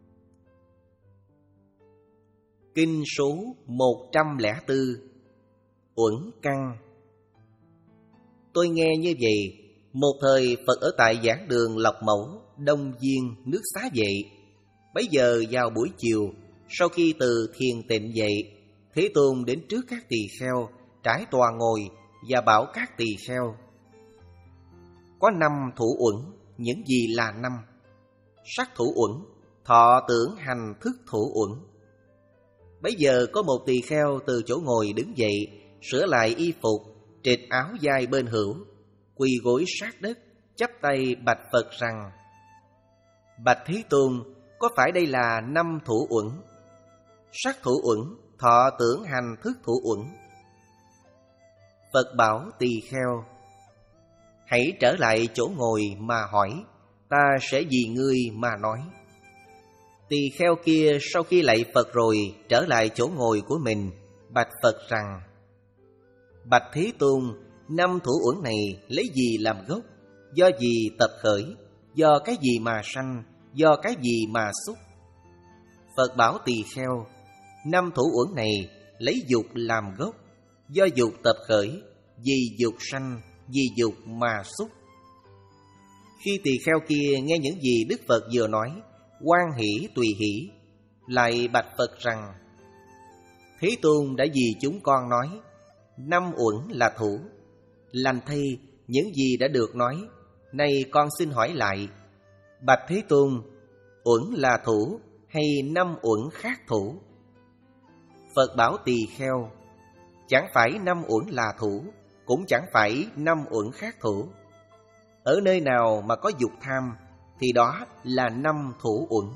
Kinh số một trăm lẻ bốn, Uẩn căn. Tôi nghe như vậy, một thời Phật ở tại giảng đường Lộc Mẫu, Đông Viên, nước Xá Vệ. Bấy giờ vào buổi chiều, sau khi từ thiền tịnh dậy, Thế Tôn đến trước các tỳ kheo, trải tòa ngồi và bảo các tỳ kheo: có năm thủ uẩn. Những gì là năm? Sắc thủ uẩn, thọ tưởng hành thức thủ uẩn. Bấy giờ có một tỳ kheo từ chỗ ngồi đứng dậy, sửa lại y phục, trịch áo dài bên hữu, quỳ gối sát đất, chắp tay bạch Phật rằng: Bạch Thế Tôn, có phải đây là năm thủ uẩn? Sắc thủ uẩn, thọ tưởng hành thức thủ uẩn. Phật bảo tỳ kheo: Hãy trở lại chỗ ngồi mà hỏi, ta sẽ vì ngươi mà nói. Tỳ kheo kia sau khi lạy Phật rồi trở lại chỗ ngồi của mình, bạch Phật rằng: Bạch Thế Tôn, năm thủ uẩn này lấy gì làm gốc? Do gì tập khởi? Do cái gì mà sanh? Do cái gì mà xúc? Phật bảo tỳ kheo: Năm thủ uẩn này lấy dục làm gốc, do dục tập khởi, vì dục sanh, vì dục mà xúc. Khi tỳ kheo kia nghe những gì Đức Phật vừa nói, hoan hỷ tùy hỷ, lại bạch Phật rằng: Thế Tôn đã vì chúng con nói, năm uẩn là thủ. Lành thay những gì đã được nói, nay con xin hỏi lại, bạch Thế Tôn, uẩn là thủ hay năm uẩn khác thủ? Phật bảo tỳ kheo: Chẳng phải năm uẩn là thủ, cũng chẳng phải năm uẩn khác thủ. Ở nơi nào mà có dục tham, thì đó là năm thủ uẩn.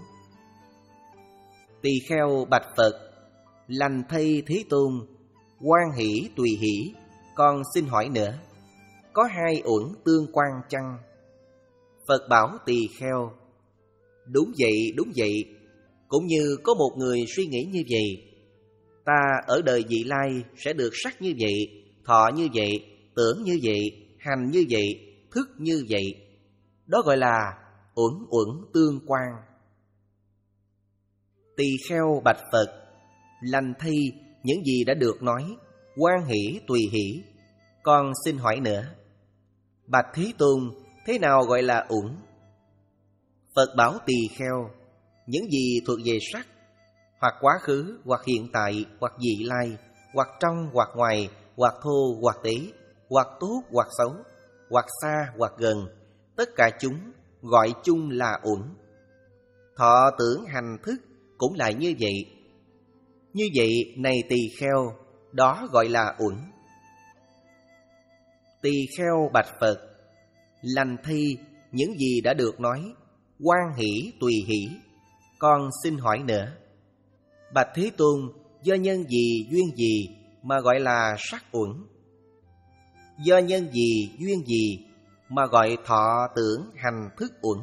Tỳ kheo bạch Phật: Lành thay Thế Tôn, hoan hỷ tùy hỷ, con xin hỏi nữa, có hai uẩn tương quan chăng? Phật bảo tỳ kheo: Đúng vậy, đúng vậy. Cũng như có một người suy nghĩ như vậy, ta ở đời vị lai sẽ được sắc như vậy, thọ như vậy, tưởng như vậy, hành như vậy, thức như vậy. Đó gọi là uẩn uẩn tương quan. Tỳ kheo bạch Phật: Lành thay những gì đã được nói, hoan hỷ tùy hỷ, con xin hỏi nữa, bạch Thế Tôn, thế nào gọi là uẩn? Phật bảo tỳ kheo: Những gì thuộc về sắc, hoặc quá khứ, hoặc hiện tại, hoặc vị lai, hoặc trong, hoặc ngoài, hoặc thô, hoặc tế, hoặc tốt, hoặc xấu, hoặc xa, hoặc gần, tất cả chúng gọi chung là uẩn. Thọ tưởng hành thức cũng lại như vậy. Như vậy này tỳ kheo, đó gọi là uẩn. Tỳ kheo bạch Phật: Lành thay những gì đã được nói, hoan hỷ tùy hỷ, con xin hỏi nữa, bạch Thế Tôn, do nhân gì duyên gì mà gọi là sắc uẩn? Do nhân gì duyên gì mà gọi thọ tưởng hành thức uẩn?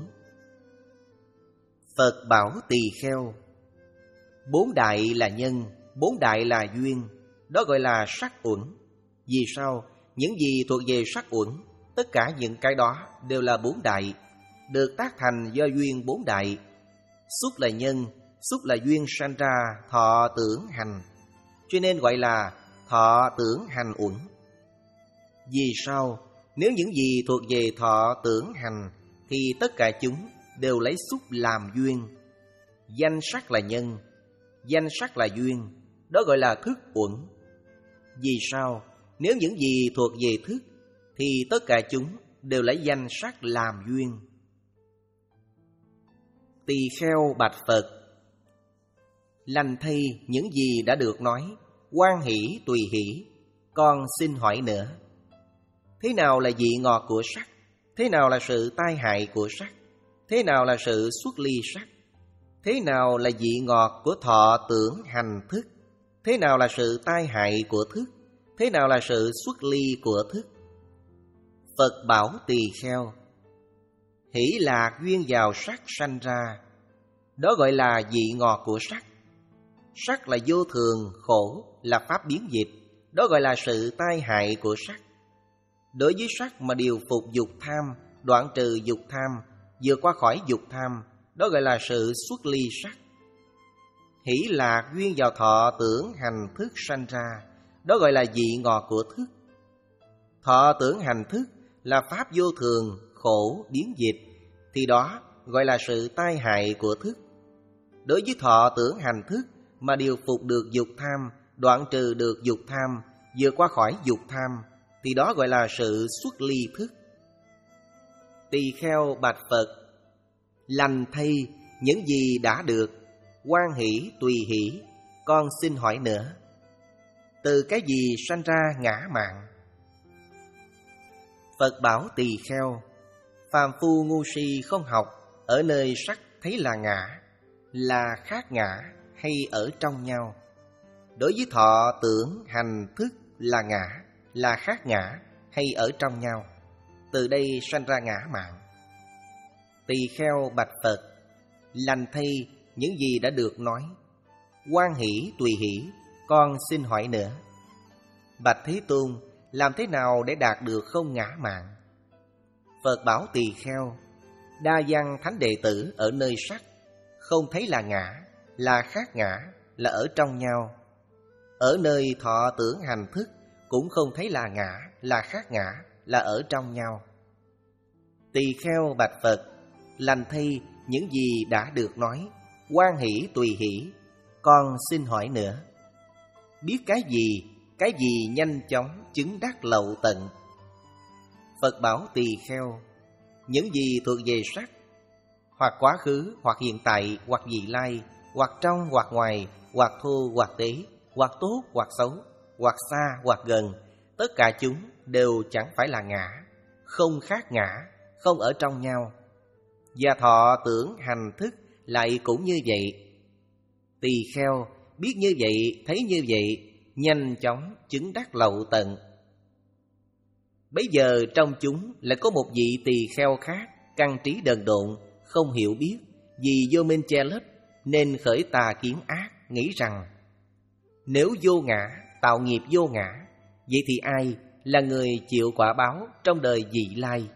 Phật bảo tỳ kheo: Bốn đại là nhân, bốn đại là duyên, đó gọi là sắc uẩn. Vì sao? Những gì thuộc về sắc uẩn, tất cả những cái đó đều là bốn đại, được tác thành do duyên bốn đại. Xúc là nhân, xúc là duyên sanh ra thọ tưởng hành, cho nên gọi là thọ tưởng hành uẩn. Vì sao? Nếu những gì thuộc về thọ tưởng hành, thì tất cả chúng đều lấy xúc làm duyên. Danh sắc là nhân, danh sắc là duyên, đó gọi là thức uẩn. Vì sao? Nếu những gì thuộc về thức, thì tất cả chúng đều lấy danh sắc làm duyên. Tỳ kheo bạch Phật: Lành thay những gì đã được nói, hoan hỷ tùy hỷ, con xin hỏi nữa, thế nào là vị ngọt của sắc? Thế nào là sự tai hại của sắc? Thế nào là sự xuất ly sắc? Thế nào là vị ngọt của thọ tưởng hành thức? Thế nào là sự tai hại của thức? Thế nào là sự xuất ly của thức? Phật bảo tỳ kheo: Hỷ lạc duyên vào sắc sanh ra, đó gọi là vị ngọt của sắc. Sắc là vô thường, khổ, là pháp biến dịch, đó gọi là sự tai hại của sắc. Đối với sắc mà điều phục dục tham, đoạn trừ dục tham, vượt qua khỏi dục tham, đó gọi là sự xuất ly sắc. Hỷ lạc duyên vào thọ tưởng hành thức sanh ra, đó gọi là vị ngọt của thức. Thọ tưởng hành thức là pháp vô thường, khổ, biến dịch, thì đó gọi là sự tai hại của thức. Đối với thọ tưởng hành thức mà điều phục được dục tham, đoạn trừ được dục tham, vượt qua khỏi dục tham, thì đó gọi là sự xuất ly thức. Tỳ kheo bạch Phật: Lành thay những gì đã được, hoan hỷ tùy hỷ, con xin hỏi nữa, từ cái gì sanh ra ngã mạn? Phật bảo tỳ kheo, phàm phu ngu si không học, ở nơi sắc thấy là ngã, là khác ngã hay ở trong nhau. Đối với thọ tưởng hành thức là ngã, là khác ngã hay ở trong nhau. Từ đây sanh ra ngã mạn. Tỳ kheo bạch Phật, lành thay những gì đã được nói. Hoan hỷ tùy hỷ, con xin hỏi nữa. Bạch Thế Tôn, làm thế nào để đạt được không ngã mạn? Phật bảo tỳ kheo, đa văn thánh đệ tử ở nơi sắc không thấy là ngã, là khác ngã, là ở trong nhau. Ở nơi thọ tưởng hành thức cũng không thấy là ngã, là khác ngã, là ở trong nhau. Tỳ kheo bạch Phật, lành thay những gì đã được nói. Hoan hỷ tùy hỷ, con xin hỏi nữa. Biết cái gì, cái gì nhanh chóng chứng đắc lậu tận? Phật bảo tỳ kheo, những gì thuộc về sắc, hoặc quá khứ, hoặc hiện tại, hoặc vị lai, hoặc trong, hoặc ngoài, hoặc thô, hoặc tế, hoặc tốt, hoặc xấu, hoặc xa, hoặc gần, tất cả chúng đều chẳng phải là ngã, không khác ngã, không ở trong nhau. Và thọ tưởng hành thức lại cũng như vậy. Tỳ kheo biết như vậy, thấy như vậy, nhanh chóng chứng đắc lậu tận. Bấy giờ trong chúng lại có một vị tỳ kheo khác, căn trí đần độn, không hiểu biết, vì vô minh che lấp nên khởi tà kiến ác, nghĩ rằng nếu vô ngã, tạo nghiệp vô ngã, vậy thì ai là người chịu quả báo trong đời vị lai?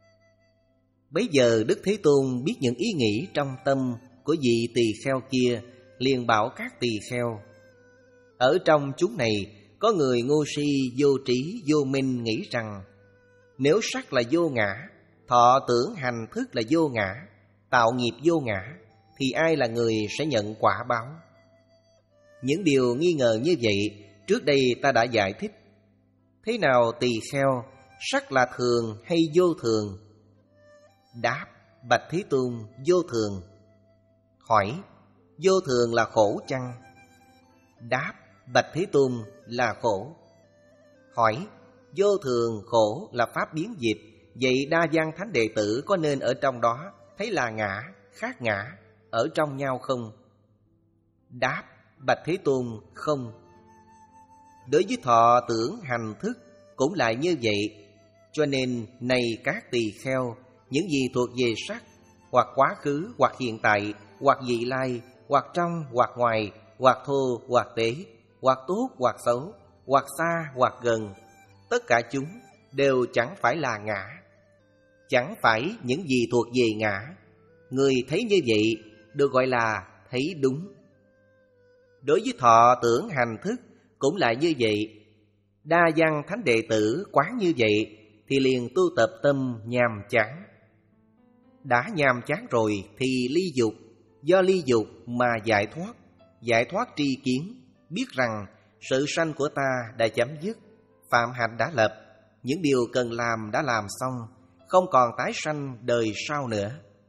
Bấy giờ Đức Thế Tôn biết những ý nghĩ trong tâm của vị tỳ kheo kia, liền bảo các tỳ kheo: ở trong chúng này có người ngu si, vô trí, vô minh, nghĩ rằng nếu sắc là vô ngã, thọ tưởng hành thức là vô ngã, tạo nghiệp vô ngã, thì ai là người sẽ nhận quả báo? Những điều nghi ngờ như vậy trước đây ta đã giải thích. Thế nào tỳ kheo, sắc là thường hay vô thường? Đáp: bạch Thế Tôn, vô thường. Hỏi: vô thường là khổ chăng? Đáp: bạch Thế Tôn, là khổ. Hỏi: vô thường khổ là pháp biến diệt, vậy đa văn thánh đệ tử có nên ở trong đó thấy là ngã, khác ngã, ở trong nhau không? Đáp: bạch Thế Tôn, không. Đối với thọ tưởng hành thức cũng lại như vậy. Cho nên này các tỳ kheo, những gì thuộc về sắc, hoặc quá khứ, hoặc hiện tại, hoặc vị lai, hoặc trong, hoặc ngoài, hoặc thô, hoặc tế, hoặc tốt, hoặc xấu, hoặc xa, hoặc gần, tất cả chúng đều chẳng phải là ngã, chẳng phải những gì thuộc về ngã. Người thấy như vậy được gọi là thấy đúng. Đối với thọ tưởng hành thức cũng lại như vậy. Đa văn thánh đệ tử quán như vậy thì liền tu tập tâm nhàm chán. Đã nhàm chán rồi thì ly dục, do ly dục mà giải thoát. Giải thoát tri kiến, biết rằng sự sanh của ta đã chấm dứt, phạm hạnh đã lập, những điều cần làm đã làm xong, không còn tái sanh đời sau nữa.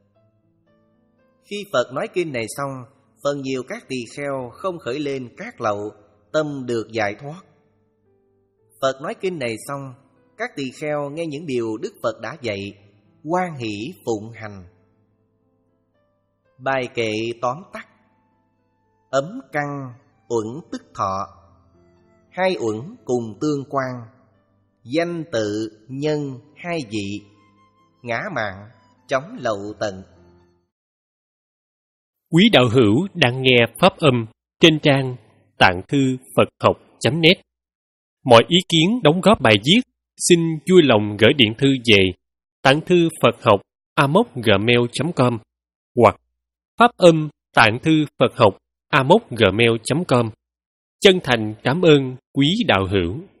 Khi Phật nói kinh này xong, phần nhiều các tỳ kheo không khởi lên các lậu, tâm được giải thoát. Phật nói kinh này xong, các tỳ kheo nghe những điều Đức Phật đã dạy, hoan hỷ phụng hành. Bài kệ tóm tắt: ấm căn uẩn tức thọ, hai uẩn cùng tương quan, danh tự nhân hai vị, ngã mạn chống lậu tận. Quý đạo hữu đang nghe pháp âm trên trang tạng thư Phật học chấm net. Mọi ý kiến đóng góp bài viết xin vui lòng gửi điện thư về tạng thư Phật học a m o c gmail chấm com hoặc pháp âm tạng thư Phật học a m o c gmail chấm com. Chân thành cảm ơn quý đạo hữu.